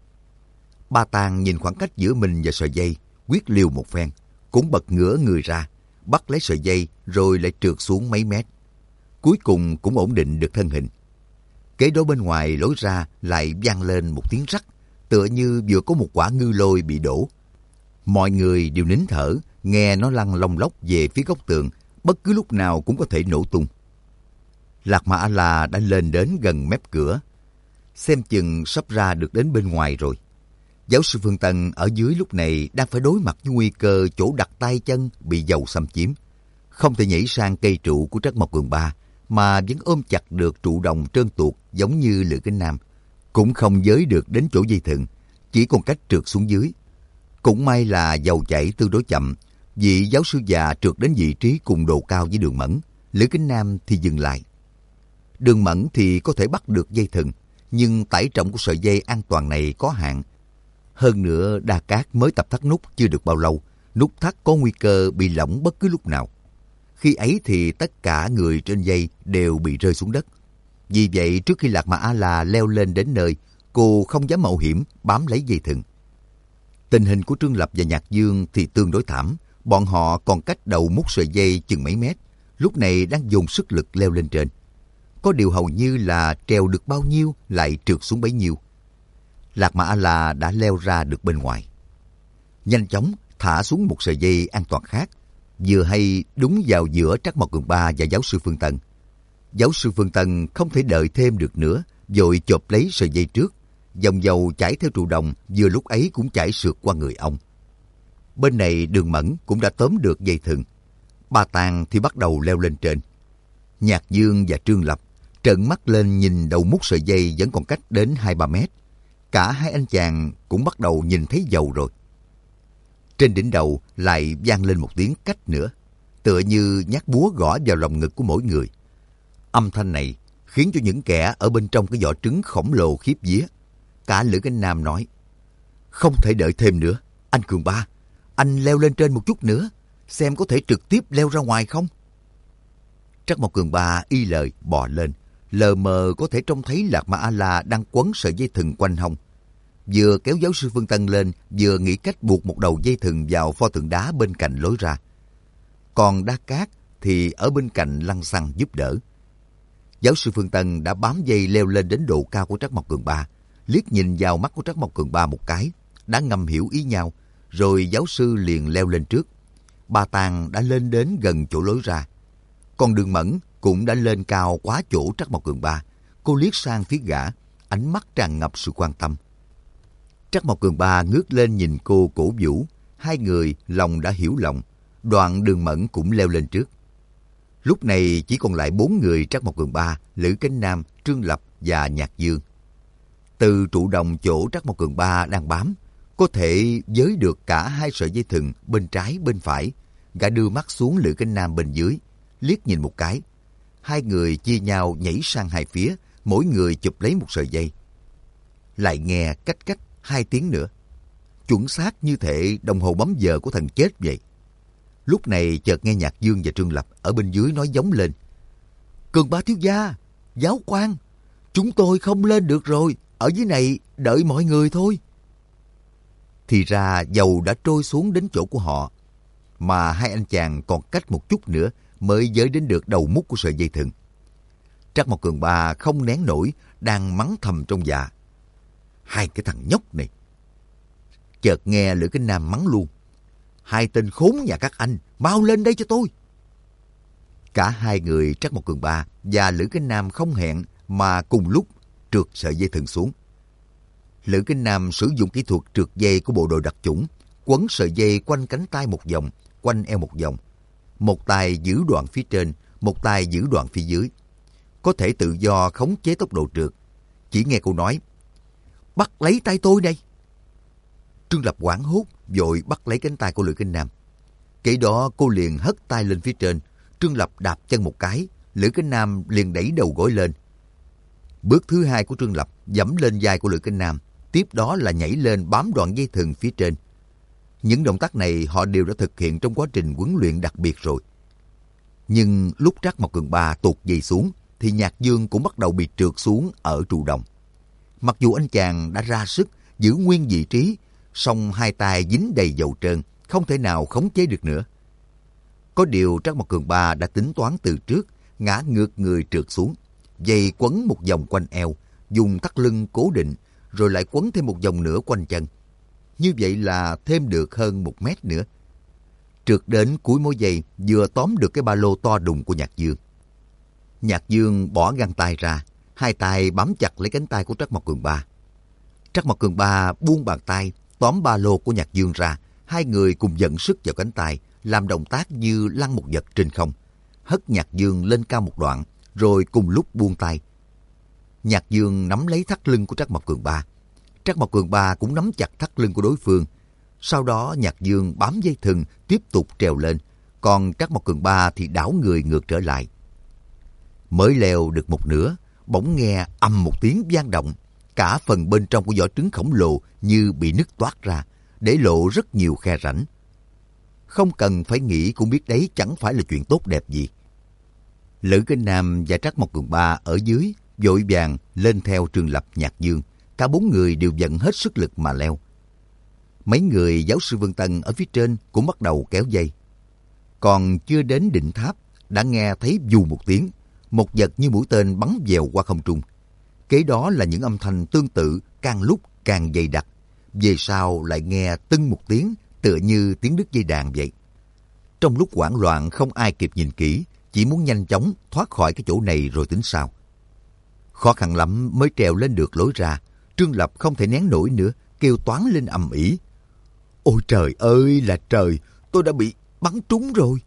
Ba Tàng nhìn khoảng cách giữa mình và sợi dây, quyết liều một phen, cũng bật ngửa người ra, bắt lấy sợi dây rồi lại trượt xuống mấy mét. Cuối cùng cũng ổn định được thân hình. Kế đó bên ngoài lối ra lại vang lên một tiếng rắc, tựa như vừa có một quả ngư lôi bị đổ. Mọi người đều nín thở, nghe nó lăn lông lốc về phía góc tường, bất cứ lúc nào cũng có thể nổ tung. Lạc Ma A-La đã lên đến gần mép cửa, xem chừng sắp ra được đến bên ngoài rồi. Giáo sư Phương Tân ở dưới lúc này đang phải đối mặt với nguy cơ chỗ đặt tay chân bị dầu xâm chiếm. Không thể nhảy sang cây trụ của Trắc Mộc Cường Ba, mà vẫn ôm chặt được trụ đồng trơn tuột giống như Lữ Cánh Nam. Cũng không giới được đến chỗ dây thừng, chỉ còn cách trượt xuống dưới. Cũng may là dầu chảy tương đối chậm, vị giáo sư già trượt đến vị trí cùng độ cao với Đường Mẫn. Lữ Cánh Nam thì dừng lại. Đường Mẫn thì có thể bắt được dây thừng, nhưng tải trọng của sợi dây an toàn này có hạn. Hơn nữa Đa Cát mới tập thắt nút chưa được bao lâu, nút thắt có nguy cơ bị lỏng bất cứ lúc nào. Khi ấy thì tất cả người trên dây đều bị rơi xuống đất. Vì vậy trước khi Lạc Ma A-La leo lên đến nơi, cô không dám mạo hiểm bám lấy dây thừng. Tình hình của Trương Lập và Nhạc Dương thì tương đối thảm. Bọn họ còn cách đầu mút sợi dây chừng mấy mét, lúc này đang dùng sức lực leo lên trên. Có điều hầu như là trèo được bao nhiêu lại trượt xuống bấy nhiêu. Lạc Ma A-La đã leo ra được bên ngoài. Nhanh chóng thả xuống một sợi dây an toàn khác, vừa hay đúng vào giữa Trắc Mộc Cường Ba và giáo sư Phương Tân. Giáo sư Phương Tân không thể đợi thêm được nữa, vội chộp lấy sợi dây trước. Dòng dầu chảy theo trụ đồng vừa lúc ấy cũng chảy sượt qua người ông. Bên này Đường Mẫn cũng đã tóm được dây thừng. Ba Tàng thì bắt đầu leo lên trên. Nhạc Dương và Trương Lập trợn mắt lên nhìn đầu mút sợi dây vẫn còn cách đến hai ba mét. Cả hai anh chàng cũng bắt đầu nhìn thấy dầu rồi. Trên đỉnh đầu lại vang lên một tiếng cách nữa, tựa như nhát búa gõ vào lồng ngực của mỗi người. Âm thanh này khiến cho những kẻ ở bên trong cái vỏ trứng khổng lồ khiếp vía. Cả Lữ Cánh Nam nói: Không thể đợi thêm nữa. Anh Cường Ba, anh leo lên trên một chút nữa, xem có thể trực tiếp leo ra ngoài không? Trắc Mộc Cường Ba y lời bò lên, lờ mờ có thể trông thấy Lạc Ma A-la đang quấn sợi dây thừng quanh hông. Vừa kéo giáo sư Phương Tân lên, vừa nghĩ cách buộc một đầu dây thừng vào pho tượng đá bên cạnh lối ra. Còn Đa Cát thì ở bên cạnh lăng xăng giúp đỡ. Giáo sư Phương Tân đã bám dây leo lên đến độ cao của Trắc Mộc Cường Ba, liếc nhìn vào mắt của Trắc Mộc Cường Ba một cái, đã ngầm hiểu ý nhau, rồi giáo sư liền leo lên trước. Ba Tàng đã lên đến gần chỗ lối ra. Còn Đường Mẫn cũng đã lên cao quá chỗ Trắc Mộc Cường Ba. Cô liếc sang phía gã, ánh mắt tràn ngập sự quan tâm. Trắc Mộc Cường Ba ngước lên nhìn cô cổ vũ, hai người lòng đã hiểu lòng. Đoạn Đường Mẫn cũng leo lên trước. Lúc này chỉ còn lại bốn người Trắc Mộc Cường Ba, Lữ Cánh Nam, Trương Lập và Nhạc Dương. Từ trụ đồng chỗ Trắc Mộc Cường Ba đang bám, có thể giới được cả hai sợi dây thừng bên trái bên phải. Gã đưa mắt xuống Lữ Cánh Nam bên dưới, liếc nhìn một cái. Hai người chia nhau nhảy sang hai phía, mỗi người chụp lấy một sợi dây. Lại nghe cách cách hai tiếng nữa. Chuẩn xác như thể đồng hồ bấm giờ của thần chết vậy. Lúc này chợt nghe Nhạc Dương và Trương Lập ở bên dưới nói giống lên. Cường Ba thiếu gia, giáo quan, chúng tôi không lên được rồi, ở dưới này đợi mọi người thôi. Thì ra dầu đã trôi xuống đến chỗ của họ, mà hai anh chàng còn cách một chút nữa mới giới đến được đầu mút của sợi dây thừng. Trắc Mộc Cường Ba không nén nổi, đang mắng thầm trong dạ. Hai cái thằng nhóc này. Chợt nghe Lữ Cánh Nam mắng luôn. Hai tên khốn nhà các anh, mau lên đây cho tôi. Cả hai người Trắc Mộc Cường Ba và Lữ Cánh Nam không hẹn mà cùng lúc trượt sợi dây thừng xuống. Lữ Cánh Nam sử dụng kỹ thuật trượt dây của bộ đội đặc chủng, quấn sợi dây quanh cánh tay một vòng, quanh eo một vòng. Một tay giữ đoạn phía trên, một tay giữ đoạn phía dưới. Có thể tự do khống chế tốc độ trượt. Chỉ nghe cô nói, bắt lấy tay tôi đây. Trương Lập hoảng hốt, vội bắt lấy cánh tay của Lữ Cánh Nam. Kể đó cô liền hất tay lên phía trên. Trương Lập đạp chân một cái, Lữ Cánh Nam liền đẩy đầu gối lên. Bước thứ hai của Trương Lập giẫm lên vai của Lữ Cánh Nam, tiếp đó là nhảy lên bám đoạn dây thừng phía trên. Những động tác này họ đều đã thực hiện trong quá trình huấn luyện đặc biệt rồi. Nhưng lúc Trắc Mộc Cường Ba tuột dây xuống, thì Nhạc Dương cũng bắt đầu bị trượt xuống ở trụ đồng. Mặc dù anh chàng đã ra sức giữ nguyên vị trí, song hai tay dính đầy dầu trơn, không thể nào khống chế được nữa. Có điều Trắc Mộc Cường Ba đã tính toán từ trước, ngã ngược người trượt xuống, dây quấn một vòng quanh eo, dùng thắt lưng cố định, rồi lại quấn thêm một vòng nữa quanh chân. Như vậy là thêm được hơn một mét nữa. Trượt đến cuối mối dây, vừa tóm được cái ba lô to đùng của Nhạc Dương. Nhạc Dương bỏ găng tay ra, hai tay bám chặt lấy cánh tay của Trắc Mộc Cường Ba. Trắc Mộc Cường Ba buông bàn tay, tóm ba lô của Nhạc Dương ra, hai người cùng dẫn sức vào cánh tay, làm động tác như lăn một vật trên không, hất Nhạc Dương lên cao một đoạn, rồi cùng lúc buông tay. Nhạc Dương nắm lấy thắt lưng của Trắc Mộc Cường Ba. Trắc Mộc Cường Ba cũng nắm chặt thắt lưng của đối phương. Sau đó Nhạc Dương bám dây thừng tiếp tục trèo lên, còn Trắc Mộc Cường Ba thì đảo người ngược trở lại. Mới leo được một nửa, bỗng nghe ầm một tiếng vang động, cả phần bên trong của vỏ trứng khổng lồ như bị nứt toát ra, để lộ rất nhiều khe rãnh. Không cần phải nghĩ cũng biết đấy chẳng phải là chuyện tốt đẹp gì. Lữ Cánh Nam và Trắc Mộc Cường Ba ở dưới vội vàng lên theo Trương Lập, Nhạc Dương. Cả bốn người đều dần hết sức lực mà leo. Mấy người giáo sư Vương Tân ở phía trên cũng bắt đầu kéo dây. Còn chưa đến đỉnh tháp, đã nghe thấy vù một tiếng, một vật như mũi tên bắn vèo qua không trung. Kế đó là những âm thanh tương tự càng lúc càng dày đặc. Về sau lại nghe tưng một tiếng, tựa như tiếng đứt dây đàn vậy. Trong lúc hoảng loạn không ai kịp nhìn kỹ, chỉ muốn nhanh chóng thoát khỏi cái chỗ này rồi tính sao. Khó khăn lắm mới trèo lên được lối ra. Trương Lập không thể nén nổi nữa, kêu toáng lên ầm ĩ. Ôi trời ơi là trời, tôi đã bị bắn trúng rồi.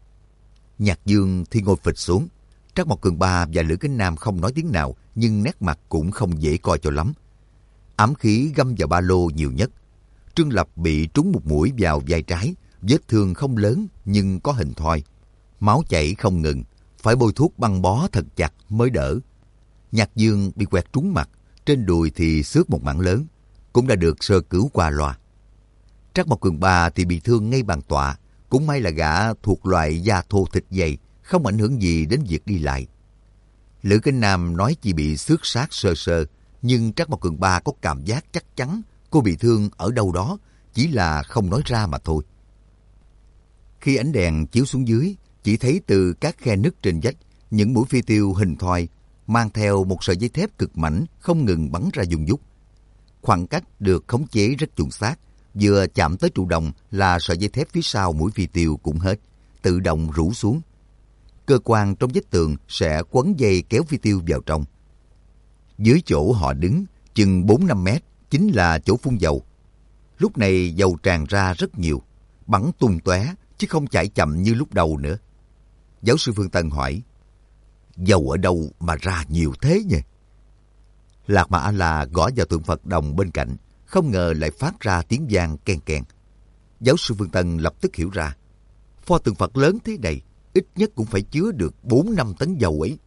Nhạc Dương thì ngồi phịch xuống. Trắc Mộc Cường Ba và Lữ Cánh Nam không nói tiếng nào, nhưng nét mặt cũng không dễ coi cho lắm. Ám khí găm vào ba lô nhiều nhất. Trương Lập bị trúng một mũi vào vai trái, vết thương không lớn nhưng có hình thoi. Máu chảy không ngừng, phải bôi thuốc băng bó thật chặt mới đỡ. Nhạc Dương bị quẹt trúng mặt, trên đùi thì xước một mảng lớn, cũng đã được sơ cứu qua loa. Trắc Mộc Cường Ba thì bị thương ngay bàn tọa, cũng may là gã thuộc loại da thô thịt dày, không ảnh hưởng gì đến việc đi lại. Lữ Kinh Nam nói chỉ bị xước xác sơ sơ, nhưng Trác Mộc Cường Ba có cảm giác chắc chắn cô bị thương ở đâu đó, chỉ là không nói ra mà thôi. Khi ánh đèn chiếu xuống dưới, chỉ thấy từ các khe nứt trên vách, những mũi phi tiêu hình thoi mang theo một sợi dây thép cực mảnh không ngừng bắn ra dung dút. Khoảng cách được khống chế rất chuẩn xác, vừa chạm tới trụ đồng là sợi dây thép phía sau mũi phi tiêu cũng hết, tự động rũ xuống. Cơ quan trong vách tường sẽ quấn dây kéo phi tiêu vào trong. Dưới chỗ họ đứng, chừng bốn năm mét, chính là chỗ phun dầu. Lúc này dầu tràn ra rất nhiều, bắn tung tóe chứ không chảy chậm như lúc đầu nữa. Giáo sư Phương Tân hỏi, dầu ở đâu mà ra nhiều thế nhỉ? Lạc Mà A-la gõ vào tượng Phật đồng bên cạnh, không ngờ lại phát ra tiếng vang keng keng. Giáo sư Phương Tân lập tức hiểu ra, pho tượng Phật lớn thế này, ít nhất cũng phải chứa được bốn năm tấn dầu ấy.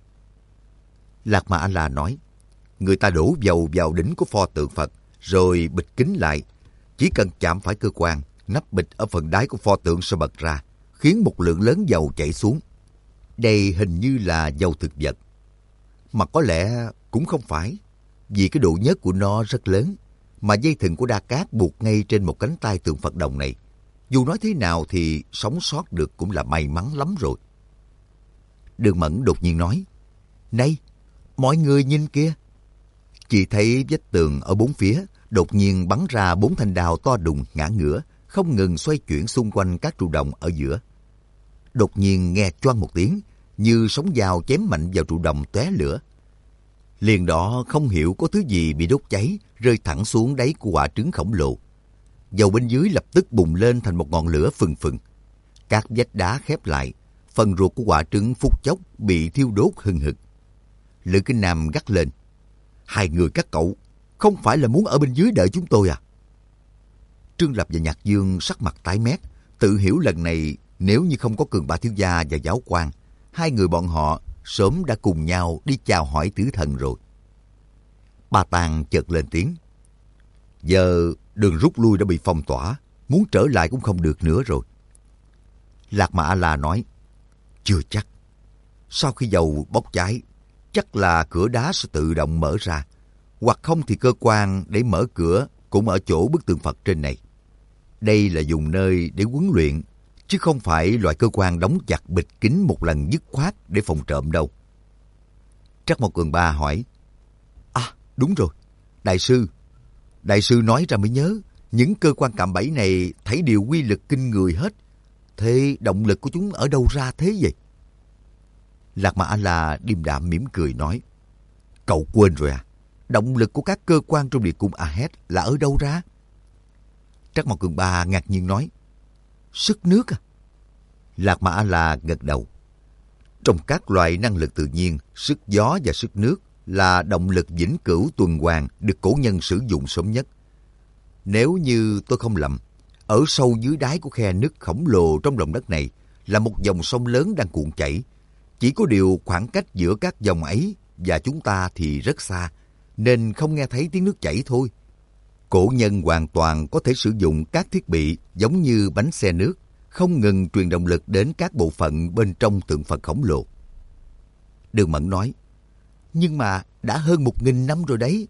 Lạc Mà A-la nói, người ta đổ dầu vào đỉnh của pho tượng Phật, rồi bịt kín lại. Chỉ cần chạm phải cơ quan, nắp bịch ở phần đáy của pho tượng sẽ bật ra, khiến một lượng lớn dầu chảy xuống. Đây hình như là dầu thực vật. Mà có lẽ cũng không phải, vì cái độ nhớt của nó rất lớn, mà dây thừng của Đa Cát buộc ngay trên một cánh tay tượng Phật đồng này. Dù nói thế nào thì sống sót được cũng là may mắn lắm rồi. Đường Mẫn đột nhiên nói, này, mọi người nhìn kia. Chỉ thấy vách tường ở bốn phía đột nhiên bắn ra bốn thanh đao to đùng ngã ngửa, không ngừng xoay chuyển xung quanh các trụ đồng ở giữa. Đột nhiên nghe choang một tiếng, như sóng dao chém mạnh vào trụ đồng tóe lửa. Liền đó không hiểu có thứ gì bị đốt cháy, rơi thẳng xuống đáy của quả trứng khổng lồ. Dầu bên dưới lập tức bùng lên thành một ngọn lửa phừng phừng. Các vách đá khép lại, phần ruột của quả trứng phút chốc bị thiêu đốt hừng hực. Lữ Kinh Nam gắt lên, hai người các cậu không phải là muốn ở bên dưới đợi chúng tôi à? Trương Lập và Nhạc Dương sắc mặt tái mét, tự hiểu lần này nếu như không có Cường Ba thiếu gia và giáo quan, hai người bọn họ sớm đã cùng nhau đi chào hỏi tử thần rồi. Ba Tàng chợt lên tiếng, giờ đường rút lui đã bị phong tỏa, muốn trở lại cũng không được nữa rồi. Lạc Mà A-la nói, chưa chắc. Sau khi dầu bốc cháy, chắc là cửa đá sẽ tự động mở ra, hoặc không thì cơ quan để mở cửa cũng ở chỗ bức tượng Phật trên này. Đây là dùng nơi để huấn luyện, chứ không phải loại cơ quan đóng chặt bịt kín một lần dứt khoát để phòng trộm đâu. Trác Mộc Cường Ba hỏi, à đúng rồi, đại sư, đại sư nói ra mới nhớ, những cơ quan cạm bẫy này thấy đều quy lực kinh người hết. Thế động lực của chúng ở đâu ra thế vậy? Lạc Mà A-la điềm đạm mỉm cười nói, cậu quên rồi à? Động lực của các cơ quan trong địa cung A-hét là ở đâu ra? Trác Mộc Cường Ba ngạc nhiên nói, sức nước à? Lạc Mà A-la gật đầu. Trong các loại năng lực tự nhiên, sức gió và sức nước là động lực vĩnh cửu tuần hoàn được cổ nhân sử dụng sớm nhất. Nếu như tôi không lầm, ở sâu dưới đáy của khe nứt khổng lồ trong lòng đất này là một dòng sông lớn đang cuộn chảy. Chỉ có điều khoảng cách giữa các dòng ấy và chúng ta thì rất xa, nên không nghe thấy tiếng nước chảy thôi. Cổ nhân hoàn toàn có thể sử dụng các thiết bị giống như bánh xe nước, không ngừng truyền động lực đến các bộ phận bên trong tượng Phật khổng lồ. Đường Mẫn nói, nhưng mà đã hơn một nghìn năm rồi đấy.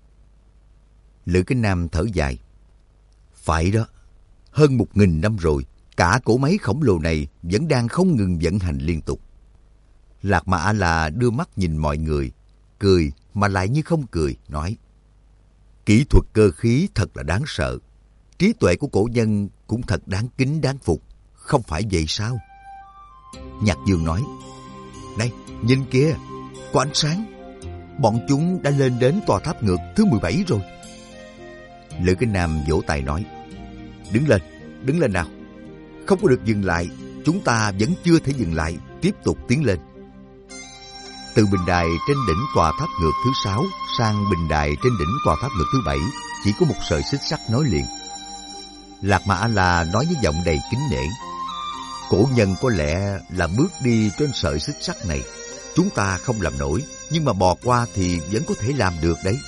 Lữ Kinh Nam thở dài, phải đó, hơn một nghìn năm rồi, cả cỗ máy khổng lồ này vẫn đang không ngừng vận hành liên tục. Lạc Mà A-la đưa mắt nhìn mọi người, cười mà lại như không cười, nói, kỹ thuật cơ khí thật là đáng sợ, trí tuệ của cổ nhân cũng thật đáng kính đáng phục, không phải vậy sao? Nhạc Dương nói, này, nhìn kia, có ánh sáng, bọn chúng đã lên đến tòa tháp ngược thứ mười bảy rồi. Lữ Kinh Nam vỗ tay nói, đứng lên, đứng lên nào, không có được dừng lại, chúng ta vẫn chưa thể dừng lại, tiếp tục tiến lên. Từ bình đài trên đỉnh tòa tháp ngược thứ sáu sang bình đài trên đỉnh tòa tháp ngược thứ bảy chỉ có một sợi xích sắt nối liền. Lạc Mà A-la nói với giọng đầy kính nể, cổ nhân có lẽ là bước đi trên sợi xích sắt này, chúng ta không làm nổi, nhưng mà bò qua thì vẫn có thể làm được đấy.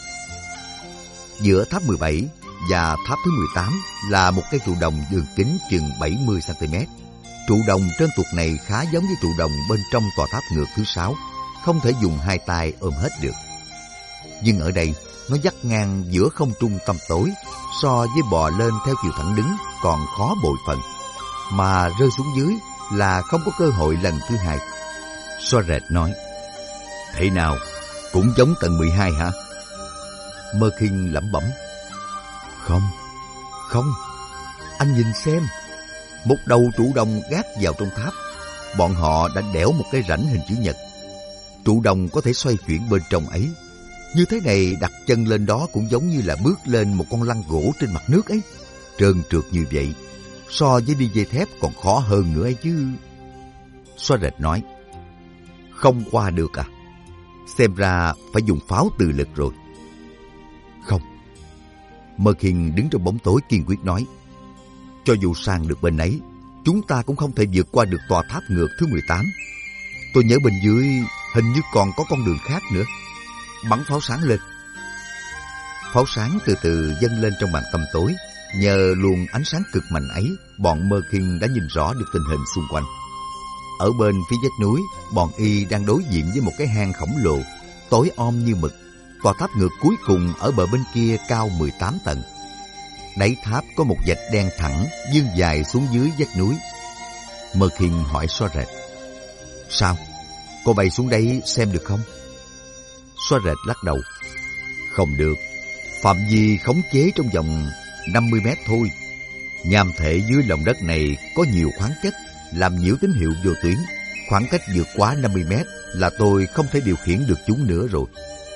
Giữa tháp mười bảy và tháp thứ mười tám là một cây trụ đồng đường kính chừng bảy mươi xăng ti mét. Trụ đồng trên tuột này khá giống với trụ đồng bên trong tòa tháp ngược thứ sáu, không thể dùng hai tay ôm hết được. Nhưng ở đây, nó dắt ngang giữa không trung tăm tối, so với bò lên theo chiều thẳng đứng còn khó bội phần, mà rơi xuống dưới là không có cơ hội lần thứ hai. Xoa rệt nói, thế nào, cũng giống tầng mười hai hả? Mơ Khiên lẩm bẩm, không, không, anh nhìn xem, một đầu trụ đồng gác vào trong tháp, bọn họ đã đẽo một cái rãnh hình chữ nhật. Trụ đồng có thể xoay chuyển bên trong ấy. Như thế này đặt chân lên đó cũng giống như là bước lên một con lăn gỗ trên mặt nước ấy. Trơn trượt như vậy, so với đi dây thép còn khó hơn nữa ấy chứ. Xoa rệt nói, không qua được à? Xem ra phải dùng pháo tự lực rồi. Không. Mơ Khiên đứng trong bóng tối kiên quyết nói, cho dù sang được bên ấy, chúng ta cũng không thể vượt qua được tòa tháp ngược thứ mười tám. Tôi nhớ bên dưới hình như còn có con đường khác nữa. Bắn pháo sáng lên. Pháo sáng từ từ dâng lên trong màn tăm tối. Nhờ luồng ánh sáng cực mạnh ấy, bọn Mơ Khiên đã nhìn rõ được tình hình xung quanh. Ở bên phía vách núi, bọn y đang đối diện với một cái hang khổng lồ, tối om như mực. Tòa tháp ngược cuối cùng ở bờ bên kia cao mười tám tầng. Đáy tháp có một vạch đen thẳng vươn dài xuống dưới vách núi. Mơ Khiên hỏi Xoa rệt, sao? Cô bay xuống đây xem được không? Xoa rệt lắc đầu, không được. Phạm vi khống chế trong vòng năm mươi mét thôi. Nham thể dưới lòng đất này có nhiều khoáng chất, làm nhiễu tín hiệu vô tuyến. Khoảng cách vượt quá năm mươi mét là tôi không thể điều khiển được chúng nữa rồi.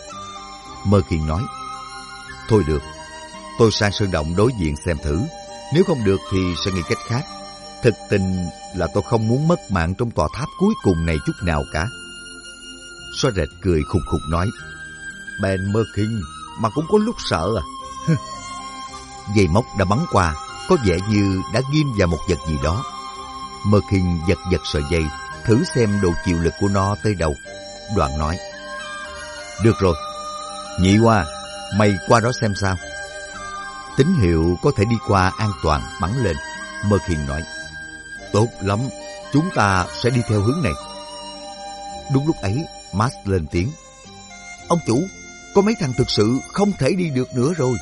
Mơ Khiên nói, thôi được, tôi sang sơn động đối diện xem thử. Nếu không được thì sẽ nghĩ cách khác. Thực tình là tôi không muốn mất mạng trong tòa tháp cuối cùng này chút nào cả. Xoa rệt cười khùng khục nói, Ben Mơ Khiên mà cũng có lúc sợ à? Dây móc đã bắn qua, có vẻ như đã ghim vào một vật gì đó. Mơ Khiên giật giật sợi dây, thử xem độ chịu lực của nó tới đâu. Đoạn nói, được rồi, Nhị Hoa, mày qua đó xem sao. Tín hiệu có thể đi qua an toàn bắn lên. Mơ Khiên nói, tốt lắm, chúng ta sẽ đi theo hướng này. Đúng lúc ấy, Max lên tiếng, ông chủ, có mấy thằng thực sự không thể đi được nữa rồi.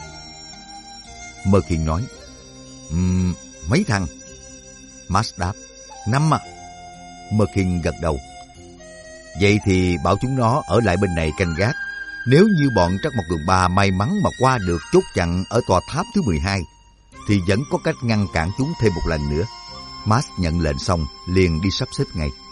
Mơ Khiên nói, um, mấy thằng? Max đáp, năm à. Mơ Khiên gật đầu. Vậy thì bảo chúng nó ở lại bên này canh gác. Nếu như bọn Trắc Mộc Cường Ba may mắn mà qua được chốt chặn ở tòa tháp thứ mười hai, thì vẫn có cách ngăn cản chúng thêm một lần nữa. Max nhận lệnh xong liền đi sắp xếp ngay.